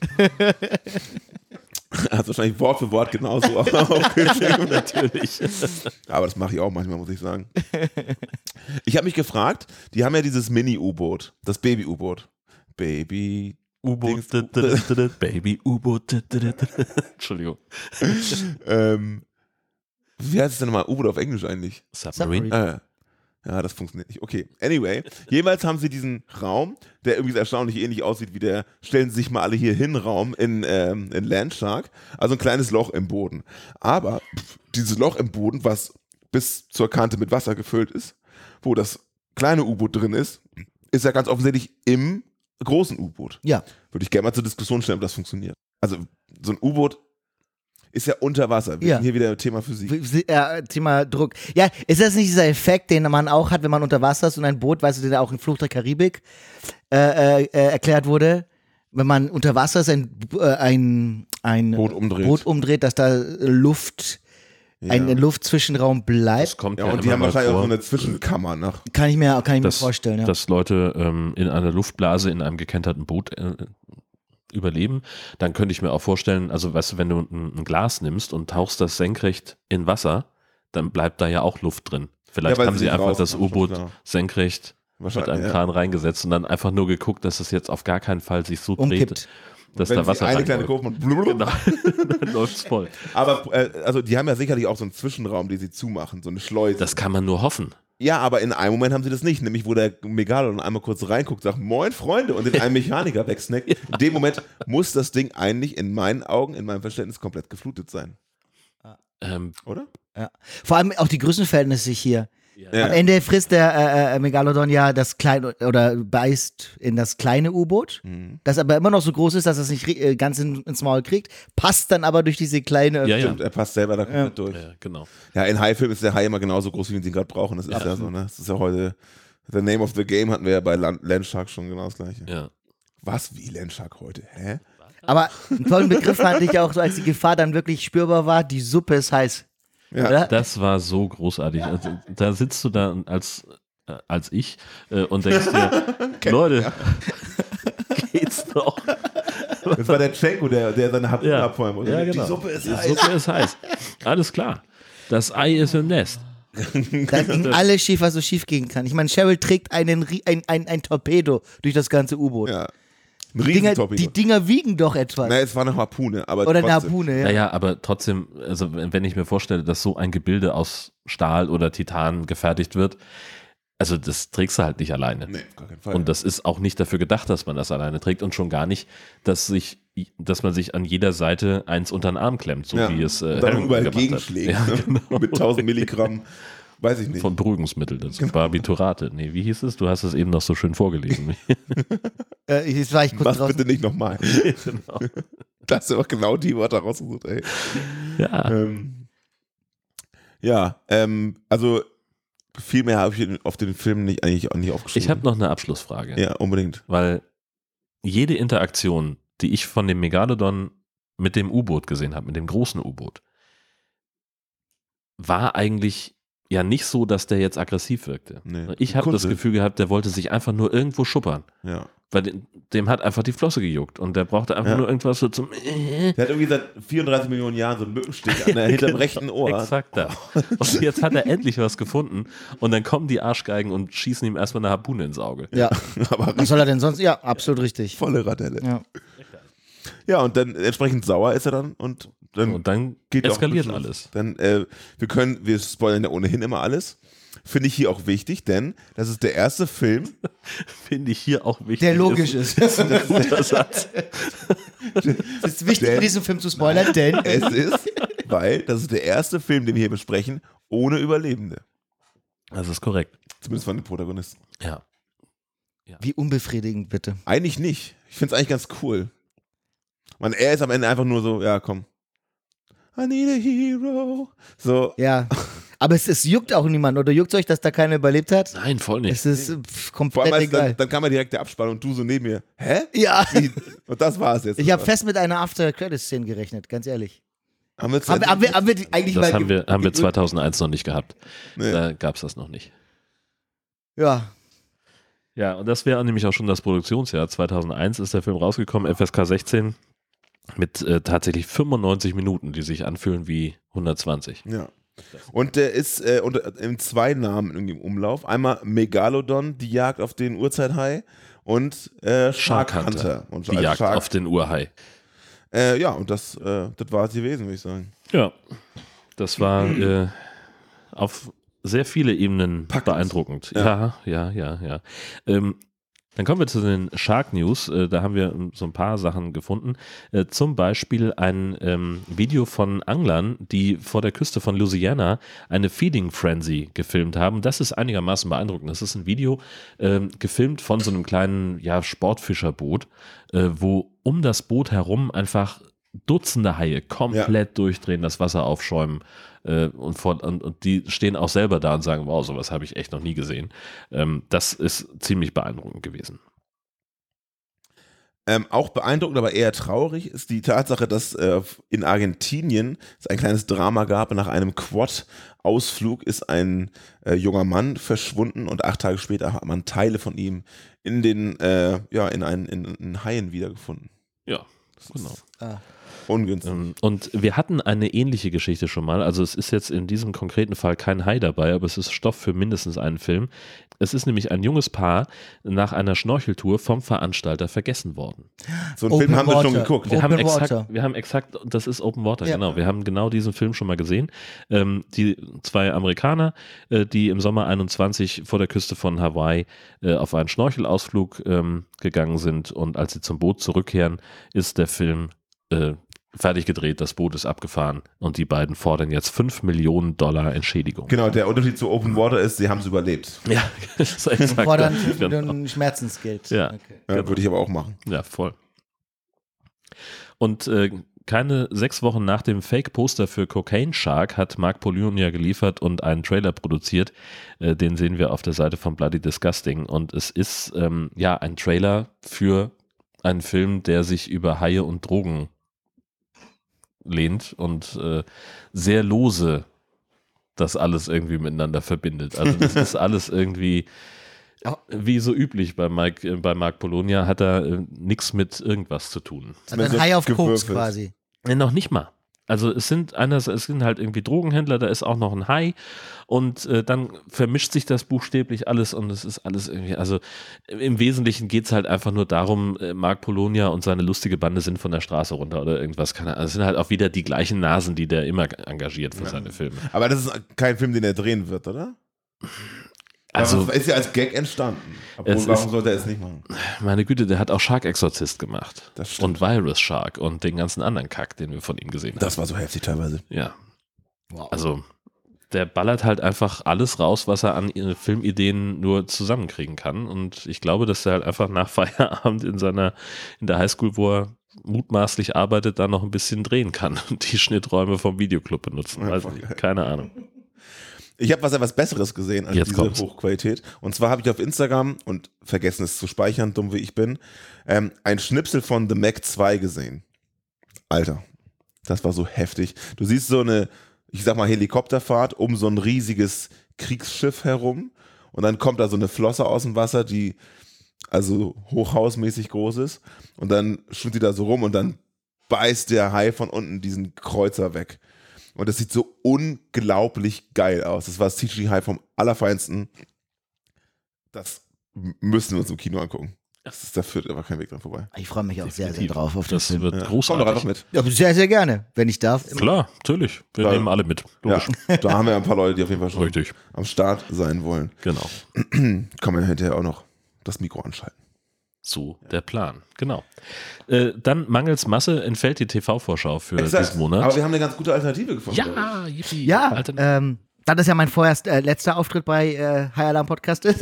Hat wahrscheinlich Wort für Wort genauso aufgeschrieben. Natürlich. Aber das mache ich auch manchmal, muss ich sagen. Ich habe mich gefragt, die haben ja dieses Mini-U-Boot, das Baby-U-Boot. Baby. U-Boot, Dings- d- d- d- d- Baby, U-Boot. d- d- d- d- Entschuldigung. ähm, wie heißt es denn nochmal? U-Boot auf Englisch eigentlich? Submarine. Submarine. Äh, Ja, das funktioniert nicht. Okay, anyway. Jeweils haben sie diesen Raum, der irgendwie so erstaunlich ähnlich aussieht wie der Stellen Sie sich mal alle hier hin Raum in, ähm, in Landshark. Also ein kleines Loch im Boden. Aber pff, dieses Loch im Boden, was bis zur Kante mit Wasser gefüllt ist, wo das kleine U-Boot drin ist, ist ja ganz offensichtlich im großen U-Boot. Ja. Würde ich gerne mal zur Diskussion stellen, ob das funktioniert. Also so ein U-Boot ist ja unter Wasser. Wir Ja. sind hier wieder Thema Physik. Ja, Thema Druck. Ja, ist das nicht dieser Effekt, den man auch hat, wenn man unter Wasser ist und ein Boot, weißt du, der auch in Fluch der Karibik äh, äh, erklärt wurde, wenn man unter Wasser ist, ein, äh, ein, ein Boot umdreht. Boot umdreht, dass da Luft, Ja. ein Luftzwischenraum Das bleibt. kommt Ja, ja, und die immer haben mal wahrscheinlich vor, auch so eine Zwischenkammer nach. Kann ich mir, kann ich mir dass, vorstellen, ja. dass Leute ähm, in einer Luftblase in einem gekenterten Boot äh, überleben. Dann könnte ich mir auch vorstellen, also weißt du, wenn du ein, ein Glas nimmst und tauchst das senkrecht in Wasser, dann bleibt da ja auch Luft drin. Vielleicht Ja, weil haben sie sie nicht einfach raus- das schon U-Boot klar. senkrecht mit Wahrscheinlich, einem ja. Kran reingesetzt und dann einfach nur geguckt, dass es jetzt auf gar keinen Fall sich so dreht, Umkippt. dass Wenn da sie Wasser eine kleine reinläuft. Kurve und blub, Genau, dann läuft's voll. Aber äh, also die haben ja sicherlich auch so einen Zwischenraum, den sie zumachen, so eine Schleuse. Das kann man nur hoffen. ja, aber in einem Moment haben sie das nicht, nämlich wo der Megalodon einmal kurz reinguckt, sagt Moin Freunde und den einen Mechaniker wegsnackt. In dem Moment muss das Ding eigentlich in meinen Augen, in meinem Verständnis komplett geflutet sein, Ähm, oder? Ja. Vor allem auch die Größenverhältnisse hier. Ja. Am Ende frisst der äh, äh, Megalodon ja das kleine oder beißt in das kleine U-Boot, Mhm. das aber immer noch so groß ist, dass es nicht äh, ganz in, ins Maul kriegt, passt dann aber durch diese kleine Ja, ja. Stimmt, er passt selber da komplett durch. ja, genau. Ja, in Haifilmen ist der Hai immer genauso groß, wie wir ihn gerade brauchen. Das ist ja, so, ne? Das ist ja heute, the name of the game hatten wir ja bei Land- Landshark schon genau das gleiche. Ja. Was, wie Landshark heute? Hä? Aber einen tollen Begriff fand ich auch so, als die Gefahr dann wirklich spürbar war, die Suppe ist heiß. Ja. Oder? Das war so großartig. Also, da sitzt du da als, äh, als ich äh, und denkst dir, Leute, geht's doch. Das war der Tschenko, der, der seine Harpune Ja. abfeuern wollte. Ja, genau. Die Suppe ist Die heiß. Suppe ist heiß. Alles klar. Das Ei ist im Nest. Da ging alles schief, was so schief gehen kann. Ich meine, Cheryl trägt einen, Rie- ein, ein, ein Torpedo durch das ganze U-Boot. Ja. Ein Dinger, Riesentorpedo. die Dinger wiegen doch etwas. Nein, es war eine Harpune, aber Oder eine trotzdem. Harpune, ja. Naja, aber trotzdem, also wenn ich mir vorstelle, dass so ein Gebilde aus Stahl oder Titan gefertigt wird, also das trägst du halt nicht alleine. Nee, auf gar keinen Fall. Und das ist auch nicht dafür gedacht, dass man das alleine trägt und schon gar nicht, dass sich, dass man sich an jeder Seite eins unter den Arm klemmt, so ja. wie es äh, und dann Helmut überall gemacht hat. gegenschlägt. Ja, ne? genau. Mit tausend Milligramm, weiß ich nicht. Von Beruhigungsmittel, das Genau. Barbiturate. Nee, wie hieß es? Du hast es eben noch so schön vorgelesen. Äh, jetzt war ich kurz Was draußen. bitte nicht nochmal. Genau. Da hast du aber genau die Wörter rausgesucht, ey. Ja, Ähm, ja, ähm, also viel mehr habe ich auf den Film nicht, eigentlich auch nicht aufgeschrieben. ich habe noch eine Abschlussfrage. Ja, unbedingt. Weil jede Interaktion, die ich von dem Megalodon mit dem U-Boot gesehen habe, mit dem großen U-Boot, war eigentlich ja nicht so, dass der jetzt aggressiv wirkte. Nee. Ich habe das Kumpel. Gefühl gehabt, der wollte sich einfach nur irgendwo schuppern. Ja. Weil dem, dem hat einfach die Flosse gejuckt und der brauchte einfach Ja. nur irgendwas so zum Der hat irgendwie seit vierunddreißig Millionen Jahren so einen Mückenstich an der, hinterm rechten Ohr. Exakt da. Und jetzt hat er endlich was gefunden und dann kommen die Arschgeigen und schießen ihm erstmal eine Harpune ins Auge. Ja. Aber Was soll er denn sonst? Ja, absolut richtig. volle Radelle. Ja. Ja, und dann entsprechend sauer ist er dann und dann Und dann geht auch eskaliert Beschluss. alles. Dann, äh, wir können, wir spoilern ja ohnehin immer alles. Finde ich hier auch wichtig, denn das ist der erste Film. Finde ich hier auch wichtig. Der logisch ist. ist ein guter Satz. Es ist wichtig, Denn- in diesem Film zu spoilern, denn Es ist, weil das ist der erste Film, den wir hier besprechen, ohne Überlebende. Das ist korrekt. Zumindest von den Protagonisten. Ja. wie unbefriedigend, bitte. Eigentlich nicht. Ich finde es eigentlich ganz cool. Man, er ist am Ende einfach nur so, ja, komm. I need a hero. So, Ja. Aber es, es juckt auch niemand, oder juckt euch, dass da keiner überlebt hat? Nein, voll nicht. Es ist äh, pff, vor allem, komplett als egal. dann, dann kam ja direkt der Abspann und du so neben mir. Hä? Ja. Wie? Und das war es jetzt. Ich habe fest mit einer After-Credit-Szene gerechnet, ganz ehrlich. Haben wir, jetzt Haben wir, haben wir, haben wir die eigentlich Das mal haben wir, haben wir ge- zweitausendeins noch nicht gehabt. Nee. Da gab es das noch nicht. Ja. Ja, und das wäre nämlich auch schon das Produktionsjahr. zweitausendeins ist der Film rausgekommen, F S K sechzehn, mit äh, tatsächlich fünfundneunzig Minuten, die sich anfühlen wie hundertzwanzig. Ja. Und der ist äh, unter, in zwei Namen irgendwie im Umlauf. Einmal Megalodon, die Jagd auf den Urzeithai, und äh, Shark, Shark Hunter. Hunter, Und die als Jagd Shark, auf den Urhai. äh, ja, und das, äh, das war es gewesen, würde ich sagen. Ja, das war äh, auf sehr viele Ebenen Packend. beeindruckend. Ja, ja, ja, ja. Ähm, Dann kommen wir zu den Shark News. Äh, da haben wir so ein paar Sachen gefunden. Äh, zum Beispiel ein ähm, Video von Anglern, die vor der Küste von Louisiana eine Feeding Frenzy gefilmt haben. Das ist einigermaßen beeindruckend. Das ist ein Video ähm, gefilmt von so einem kleinen ja, Sportfischerboot, äh, wo um das Boot herum einfach Dutzende Haie komplett ja. durchdrehen, das Wasser aufschäumen äh, und, vor, und, und die stehen auch selber da und sagen, wow, sowas habe ich echt noch nie gesehen. Ähm, das ist ziemlich beeindruckend gewesen. Ähm, auch beeindruckend, aber eher traurig ist die Tatsache, dass äh, in Argentinien es ein kleines Drama gab. Nach einem Quad-Ausflug ist ein äh, junger Mann verschwunden und acht Tage später hat man Teile von ihm in den, äh, ja, in einen in, in Haien wiedergefunden. Ja, genau. Ah. Ungünstig. Und wir hatten eine ähnliche Geschichte schon mal. Also es ist jetzt in diesem konkreten Fall kein Hai dabei, aber es ist Stoff für mindestens einen Film. Es ist nämlich ein junges Paar nach einer Schnorcheltour vom Veranstalter vergessen worden. So einen Film haben wir schon geguckt. Wir haben, Open exakt, Water. wir haben exakt, das ist Open Water, Ja. genau. Wir haben genau diesen Film schon mal gesehen. Ähm, die zwei Amerikaner, äh, die im Sommer einundzwanzig vor der Küste von Hawaii äh, auf einen Schnorchelausflug ähm, gegangen sind und als sie zum Boot zurückkehren, ist der Film äh, fertig gedreht, das Boot ist abgefahren und die beiden fordern jetzt fünf Millionen Dollar Entschädigung. Genau, der Unterschied zu Open Water ist, sie haben es überlebt. Ja, das ist exakt. Fordern fünf Genau. Millionen Schmerzensgeld. Ja. Okay. Ja, Genau. würde ich aber auch machen. Ja, voll. Und äh, keine sechs Wochen nach dem Fake-Poster für Cocaine Shark hat Mark Polonia geliefert und einen Trailer produziert. Äh, den sehen wir auf der Seite von Bloody Disgusting. Und es ist ähm, ja ein Trailer für einen Film, der sich über Haie und Drogen lehnt und äh, sehr lose das alles irgendwie miteinander verbindet. Also das ist alles irgendwie wie so üblich bei Mike, äh, bei Mark Polonia hat er äh, nichts mit irgendwas zu tun. Also ein Hai auf Koks gewürfelt. quasi. Äh, noch nicht mal. Also es sind eines, es sind halt irgendwie Drogenhändler, da ist auch noch ein Hai und äh, dann vermischt sich das buchstäblich alles und es ist alles irgendwie, also im Wesentlichen geht es halt einfach nur darum, äh, Mark Polonia und seine lustige Bande sind von der Straße runter oder irgendwas. Keine Ahnung. Es sind halt auch wieder die gleichen Nasen, die der immer engagiert für Ja. seine Filme. Aber das ist kein Film, den er drehen wird, oder? Also Aber es ist ja als Gag entstanden. Obwohl, Es warum ist- sollte er es nicht machen? meine Güte, der hat auch Shark Exorcist gemacht Das stimmt. und Virus Shark und den ganzen anderen Kack, den wir von ihm gesehen haben. Das war so heftig teilweise. Ja, Wow. also der ballert halt einfach alles raus, was er an äh, Filmideen nur zusammenkriegen kann. Und ich glaube, dass er halt einfach nach Feierabend in seiner, in der Highschool, wo er mutmaßlich arbeitet, da noch ein bisschen drehen kann und die Schnitträume vom Videoclub benutzen. Ja, Weiß voll nicht, geil. keine Ahnung. Ich habe was etwas Besseres gesehen als Jetzt diese kommt's. Hochqualität. Und zwar habe ich auf Instagram, und vergessen es zu speichern, dumm wie ich bin, ähm, ein Schnipsel von The Mac zwei gesehen. Alter, das war so heftig. Du siehst so eine, ich sag mal, Helikopterfahrt um so ein riesiges Kriegsschiff herum und dann kommt da so eine Flosse aus dem Wasser, die also hochhausmäßig groß ist und dann schwimmt die da so rum und dann beißt der Hai von unten diesen Kreuzer weg. Und das sieht so unglaublich geil aus. Das war das C G-High vom Allerfeinsten. Das m- müssen wir uns im Kino angucken. Das ist, da führt aber kein Weg dran vorbei. Ich freue mich auch sehr, sehr Definitiv. drauf auf den Das Film. wird Ja. Komm doch großartig. einfach mit. Ja, sehr, sehr gerne, wenn ich darf. Klar, natürlich. Wir Klar. nehmen alle mit. Ja, Logisch. da haben wir ein paar Leute, die auf jeden Fall schon Richtig. am Start sein wollen. Genau. Kann man hinterher auch noch das Mikro anschalten. So der Plan. Genau. Äh, dann mangels Masse entfällt die T V-Vorschau für Exakt. diesen Monat. Aber wir haben eine ganz gute Alternative gefunden. ja, yippie. Ja, Alter, ähm, da das ja mein vorerst äh, letzter Auftritt bei äh, High Alarm Podcast ist,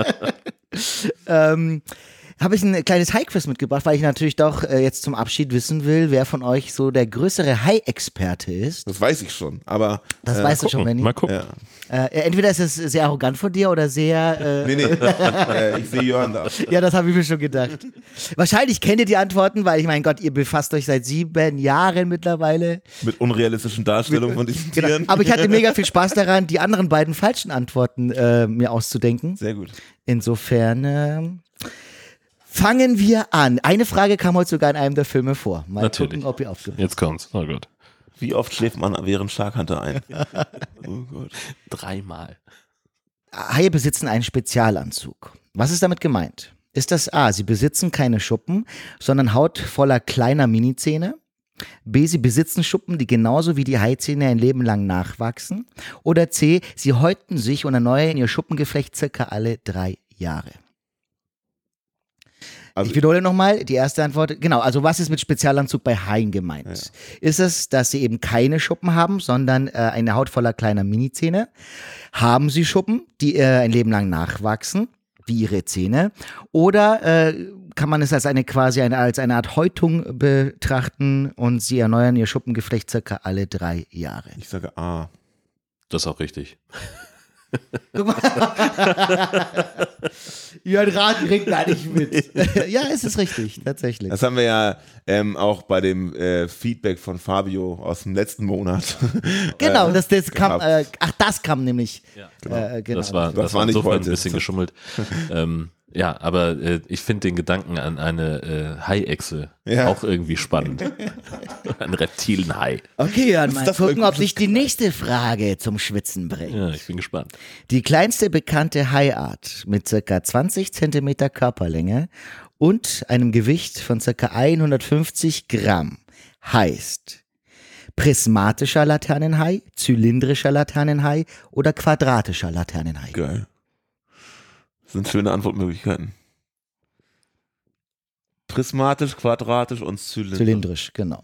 ähm, habe ich ein kleines Hai-Quiz mitgebracht, weil ich natürlich doch äh, jetzt zum Abschied wissen will, wer von euch so der größere Hai-Experte ist. Das weiß ich schon, aber Das äh, weißt du schon, gucken, Benni. mal gucken. ja. Äh, entweder ist es sehr arrogant von dir oder sehr... Äh, Nee, nee, äh, ich sehe Jörn da. Ja, das habe ich mir schon gedacht. Wahrscheinlich kennt ihr die Antworten, weil ich mein Gott, ihr befasst euch seit sieben Jahren mittlerweile. Mit unrealistischen Darstellungen von diesen Genau. Tieren. Aber ich hatte mega viel Spaß daran, die anderen beiden falschen Antworten äh, mir auszudenken. Sehr gut. Insofern äh, fangen wir an. Eine Frage kam heute sogar in einem der Filme vor. Mal Natürlich. gucken, ob ihr aufgepasst Jetzt kommt's. Oh Gott. Wie oft schläft man während Shark Hunter ein? Oh Gott. Dreimal. habt. Haie besitzen einen Spezialanzug. Was ist damit gemeint? Ist das A, sie besitzen keine Schuppen, sondern Haut voller kleiner Minizähne? B, sie besitzen Schuppen, die genauso wie die Haizähne ein Leben lang nachwachsen. Oder C, sie häuten sich und erneuern ihr Schuppengeflecht circa alle drei Jahre. Also ich wiederhole nochmal, die erste Antwort, genau, also was ist mit Spezialanzug bei Haien gemeint? Ja. Ist es, dass sie eben keine Schuppen haben, sondern äh, eine Haut voller kleiner Minizähne? Haben sie Schuppen, die äh, ein Leben lang nachwachsen, wie ihre Zähne? Oder äh, kann man es als eine quasi eine, als eine Art Häutung betrachten und sie erneuern ihr Schuppengeflecht circa alle drei Jahre? ich sage A. Das ist auch richtig. Guck mal. Jörn Rath kriegt gar nicht mit. Ja, es ist richtig, tatsächlich. Das haben wir ja ähm, auch bei dem äh, Feedback von Fabio aus dem letzten Monat. Genau, äh, das, das kam, gehabt. äh, ach, das kam nämlich. Ja. Äh, genau. Das war, Das das war war nicht insofern ein heute. bisschen geschummelt. ähm, ja, aber äh, ich finde den Gedanken an eine äh, Haiechse Ja. auch irgendwie spannend. Ein Reptilenhai. Okay, Jörn, mal das für ein gucken, ob gutes dich die nächste Frage zum Schwitzen bringt. Ja, ich bin gespannt. Die kleinste bekannte Haiart mit circa zwanzig Zentimeter Körperlänge und einem Gewicht von circa hundertfünfzig Gramm heißt prismatischer Laternenhai, zylindrischer Laternenhai oder quadratischer Laternenhai. Geil. Das sind schöne Antwortmöglichkeiten. Prismatisch, quadratisch und zylindrisch. Zylindrisch, genau.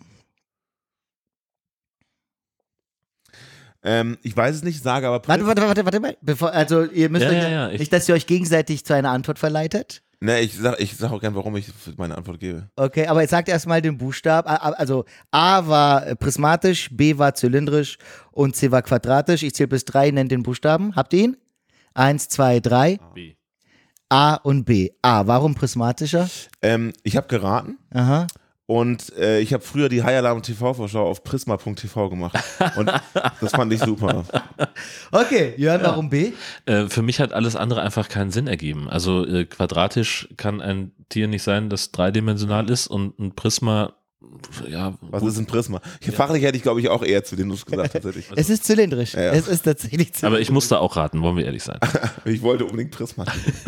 Ähm, ich weiß es nicht, sage aber. Warte, warte, warte, warte mal. Bevor, also ihr müsst Ja, euch, ja, ja, ich- nicht, dass ihr euch gegenseitig zu einer Antwort verleitet. Ne, ich sag, ich sag auch gern, warum ich meine Antwort gebe. Okay, aber jetzt sagt erstmal den Buchstaben. A- a- Also A war äh, prismatisch, B war zylindrisch und C war quadratisch. Ich zähle bis drei, nennt den Buchstaben. Habt ihr ihn? Eins, zwei, drei. B. A und B. A, warum prismatischer? Ähm, ich habe geraten Aha. und äh, ich habe früher die High Alarm T V-Vorschau auf prisma Punkt T V gemacht. Und das fand ich super. Okay, Jörn, warum B? Äh, für mich hat alles andere einfach keinen Sinn ergeben. Also äh, quadratisch kann ein Tier nicht sein, das dreidimensional ist und ein Prisma, ja, Was gut. ist ein Prisma? Ich, fachlich hätte ich, glaube ich, auch eher zylindrisch gesagt, tatsächlich. Es ist zylindrisch. Ja, ja. Es ist tatsächlich zylindrisch. Aber ich musste auch raten, wollen wir ehrlich sein. Ich wollte unbedingt Prisma.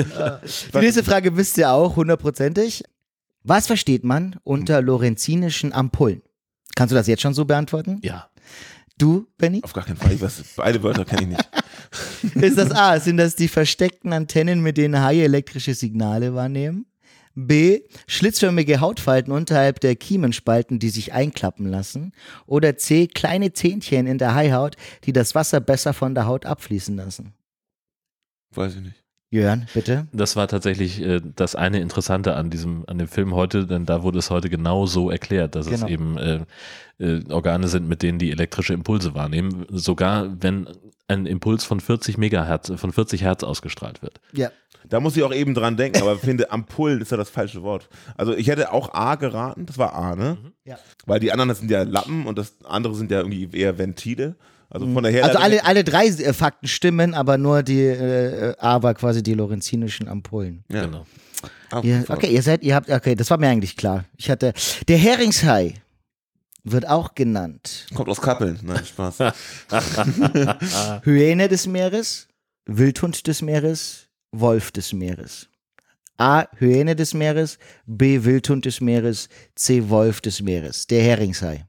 Die nächste Frage wisst ihr auch hundertprozentig. Was versteht man unter lorenzinischen Ampullen? Kannst du das jetzt schon so beantworten? Ja. Du, Benny? Auf gar keinen Fall. Ich weiß, beide Wörter kenne ich nicht. Ist das A, sind das die versteckten Antennen, mit denen Haie elektrische Signale wahrnehmen? B, schlitzförmige Hautfalten unterhalb der Kiemenspalten, die sich einklappen lassen? Oder C, kleine Zähnchen in der Haihaut, die das Wasser besser von der Haut abfließen lassen? Weiß ich nicht. Jörn, bitte. Das war tatsächlich äh, das eine Interessante an diesem, an dem Film heute, denn da wurde es heute genau so erklärt, dass Genau. es eben äh, äh, Organe sind, mit denen die elektrische Impulse wahrnehmen, sogar wenn ein Impuls von vierzig Megahertz, von vierzig Hertz ausgestrahlt wird. Ja. Da muss ich auch eben dran denken, aber ich finde, Ampullen ist ja das falsche Wort. Also ich hätte auch A geraten, das war A, ne? Ja. Weil die anderen, das sind ja Lappen und das andere sind ja irgendwie eher Ventile. Also von der Also Herleitung- alle, alle drei äh, Fakten stimmen, aber nur die äh, A war quasi die lorenzinischen Ampullen. Ja. Genau. Auf Ihr, jeden Fall. okay, ihr seid, ihr habt, okay, das war mir eigentlich klar. Ich hatte, der Heringshai wird auch genannt Kommt aus Kappeln. Nein, Spaß. Hyäne des Meeres, Wildhund des Meeres, Wolf des Meeres. A, Hyäne des Meeres, B, Wildhund des Meeres, C, Wolf des Meeres. Der Heringshai.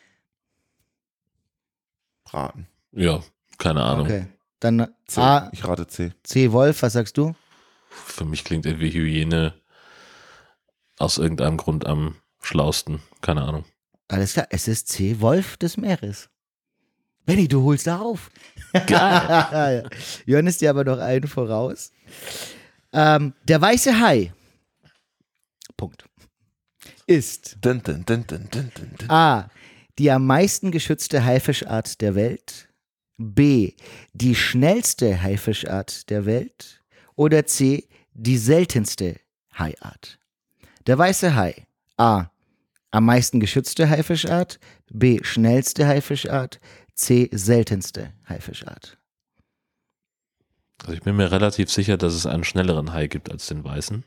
Raten. Ja, keine Ahnung. Okay. Dann C. A, Ich rate C. C, Wolf, was sagst du? Für mich klingt irgendwie Hyäne aus irgendeinem Grund am schlausten. Keine Ahnung. Alles klar, es ist C, Wolf des Meeres. Benni, du holst da auf. Geil. Jörn ist dir aber noch einen voraus. Ähm, der weiße Hai. Punkt. Ist Dun, dun, dun, dun, dun, dun, dun. A, die am meisten geschützte Haifischart der Welt. B, die schnellste Haifischart der Welt. Oder C, die seltenste Haiart. Der weiße Hai. A, am meisten geschützte Haifischart. B, schnellste Haifischart. C, seltenste Haifischart. Also ich bin mir relativ sicher, dass es einen schnelleren Hai gibt als den weißen.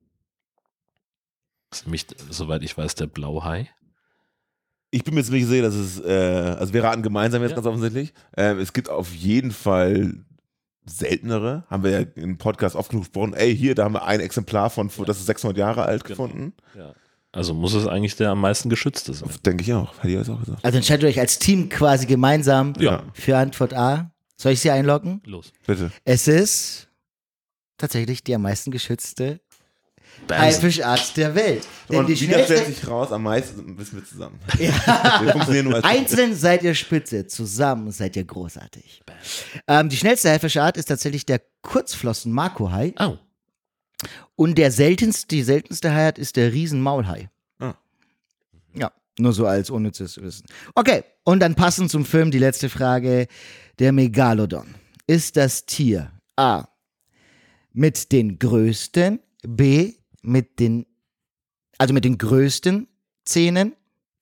Das ist nämlich, soweit ich weiß, der Blauhai. Ich bin mir ziemlich sicher, dass es, äh, also wir raten gemeinsam jetzt Ja. ganz offensichtlich. Ähm, es gibt auf jeden Fall seltenere. Haben wir ja im Podcast oft genug gesprochen. Ey, hier, da haben wir ein Exemplar von, das ist sechshundert Jahre alt Genau. gefunden. Ja. Also muss es eigentlich der am meisten geschützte sein. Denke ich auch. Hätte ich jetzt auch gesagt. Also entscheidet euch als Team quasi gemeinsam Ja. für Antwort A. Soll ich sie einloggen? Los. Bitte. Es ist tatsächlich die am meisten geschützte Bam. Haifischart der Welt. Denn Und die wieder stellt schnellste, sich raus, am meisten wissen wir zusammen. ja, Wir funktionieren nur als einzeln seid ihr spitze, zusammen seid ihr großartig. Ähm, die schnellste Haifischart ist tatsächlich der Kurzflossen-Makohai. Oh. Und der seltenste, die seltenste Haiart ist der Riesenmaulhai. Ah. Ja, nur so als unnützes Wissen. Okay, und dann passend zum Film die letzte Frage. Der Megalodon ist das Tier A mit den größten, B mit den, also mit den größten Zähnen,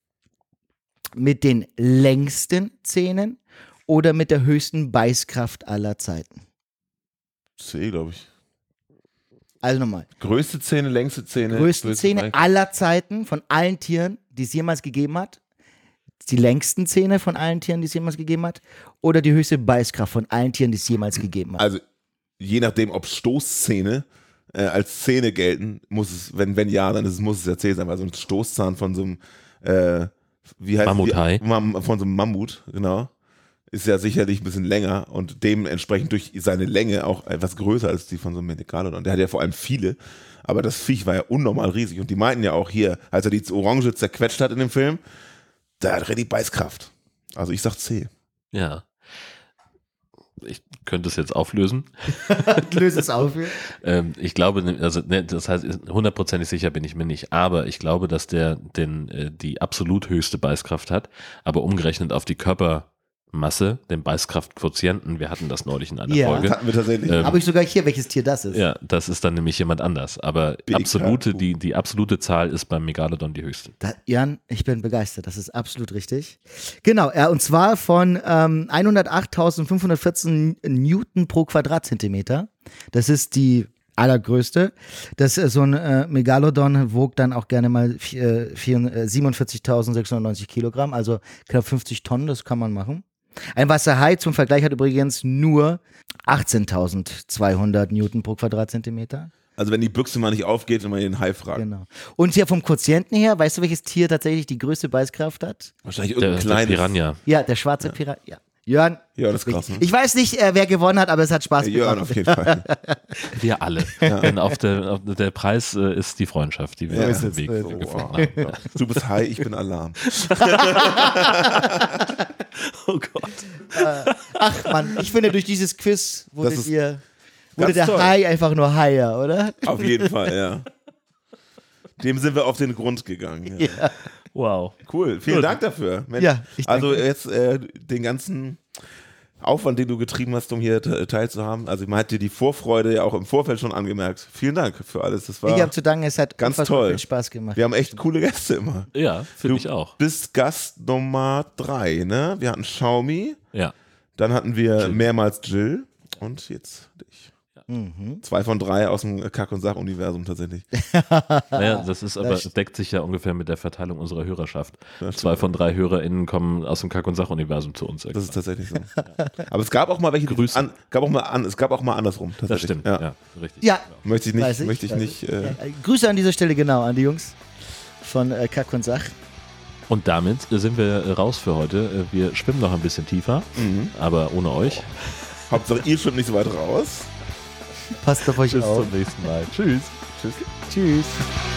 mit den längsten Zähnen oder mit der höchsten Beißkraft aller Zeiten? C, glaube ich. Also nochmal. Größte Zähne, längste Zähne. Größten größte Zähne Bein- aller Zeiten von allen Tieren, die es jemals gegeben hat. Die längsten Zähne von allen Tieren, die es jemals gegeben hat. Oder die höchste Beißkraft von allen Tieren, die es jemals gegeben hat. Also, je nachdem, ob Stoßzähne äh, als Zähne gelten, muss es, wenn, wenn ja, dann ist, es- muss es ja C sein, weil so ein Stoßzahn von so einem, äh, wie heißt Mammuthai. Wie, Mam, von so einem Mammut, genau, ist ja sicherlich ein bisschen länger und dementsprechend durch seine Länge auch etwas größer als die von so einem Megalodon. Der hat ja vor allem viele, aber das Viech war ja unnormal riesig und die meinten ja auch hier, als er die Orange zerquetscht hat in dem Film, da hat er die Beißkraft. Also ich sag C. Ja. Ich könnte es jetzt auflösen. Löse es auf. Ähm, ich glaube, also ne, das heißt, hundertprozentig sicher bin ich mir nicht, aber ich glaube, dass der den, äh, die absolut höchste Beißkraft hat, aber umgerechnet auf die Körpermasse, den Beißkraftquotienten, wir hatten das neulich in einer Ja. Das Folge. hatten wir tatsächlich. Ähm, Habe ich sogar hier, welches Tier das ist. Ja, das ist dann nämlich jemand anders, aber B K. absolute, die, die absolute Zahl ist beim Megalodon die höchste. Da, Jan, ich bin begeistert, das ist absolut richtig. Genau, ja, und zwar von ähm, hundertachttausendfünfhundertvierzehn Newton pro Quadratzentimeter. Das ist die allergrößte. Das, äh, so ein äh, Megalodon wog dann auch gerne mal äh, siebenundvierzigtausendsechshundertneunzig Kilogramm, also knapp fünfzig Tonnen, das kann man machen. Ein Wasserhai zum Vergleich hat übrigens nur achtzehntausendzweihundert Newton pro Quadratzentimeter. Also wenn die Büchse mal nicht aufgeht und man den Hai fragt. Genau. Und hier vom Quotienten her, weißt du, welches Tier tatsächlich die größte Beißkraft hat? Wahrscheinlich Der, irgendein der kleines. Piranha. Ja, der schwarze Pirat. Ja. Jörn. Ja, das ist krass, ne? Ich weiß nicht, äh, wer gewonnen hat, aber es hat Spaß Ja, gemacht. auf jeden Fall. Wir alle. Denn auf der, auf der Preis äh, ist die Freundschaft, die wir Ja, auf ist dem es. Weg Äh, gefunden haben. Du bist Hai, ich bin Alarm. Oh Gott. Ach man, ich finde, durch dieses Quiz wurde, Das ist ihr, wurde ganz der toll. Hai einfach nur Haier, oder? Auf jeden Fall, ja. Dem sind wir auf den Grund gegangen. Ja. Ja. Wow. Cool, vielen Gut. Dank dafür. Mensch. Ja, ich danke. also jetzt äh, den ganzen Aufwand, den du getrieben hast, um hier te- teilzuhaben. Also man hat dir die Vorfreude ja auch im Vorfeld schon angemerkt. Vielen Dank für alles. Das war, Ich habe zu danken, es hat ganz unfassbar toll. viel Spaß gemacht. wir haben echt coole Gäste immer. Ja, finde Du ich auch. bist Gast Nummer drei, ne? Wir hatten Xiaomi, Ja. dann hatten wir Jill. mehrmals Jill und jetzt dich. Mhm. Zwei von drei aus dem Kack- und Sach-Universum tatsächlich. Naja, das ist aber, Das- deckt sich ja ungefähr mit der Verteilung unserer Hörerschaft. Das Zwei von drei HörerInnen kommen aus dem Kack- und Sach-Universum zu uns. Das ist tatsächlich so. Aber es gab auch mal welche, die Grüße. an, gab auch mal an, es gab auch mal andersrum. das Tatsächlich. stimmt, Ja. ja, richtig. Ja, Möchte ich nicht, weiß ich, möchte ich weiß nicht. ich. Äh, Ja, äh, Grüße an dieser Stelle genau an die Jungs von äh, Kack und Sach. Und damit äh, sind wir äh, raus für heute. Äh, Wir schwimmen noch ein bisschen tiefer, mhm. aber ohne euch. Hauptsache ihr schwimmt nicht so weit raus. Passt auf euch Bis auf. zum nächsten Mal. Tschüss. Tschüss. Tschüss.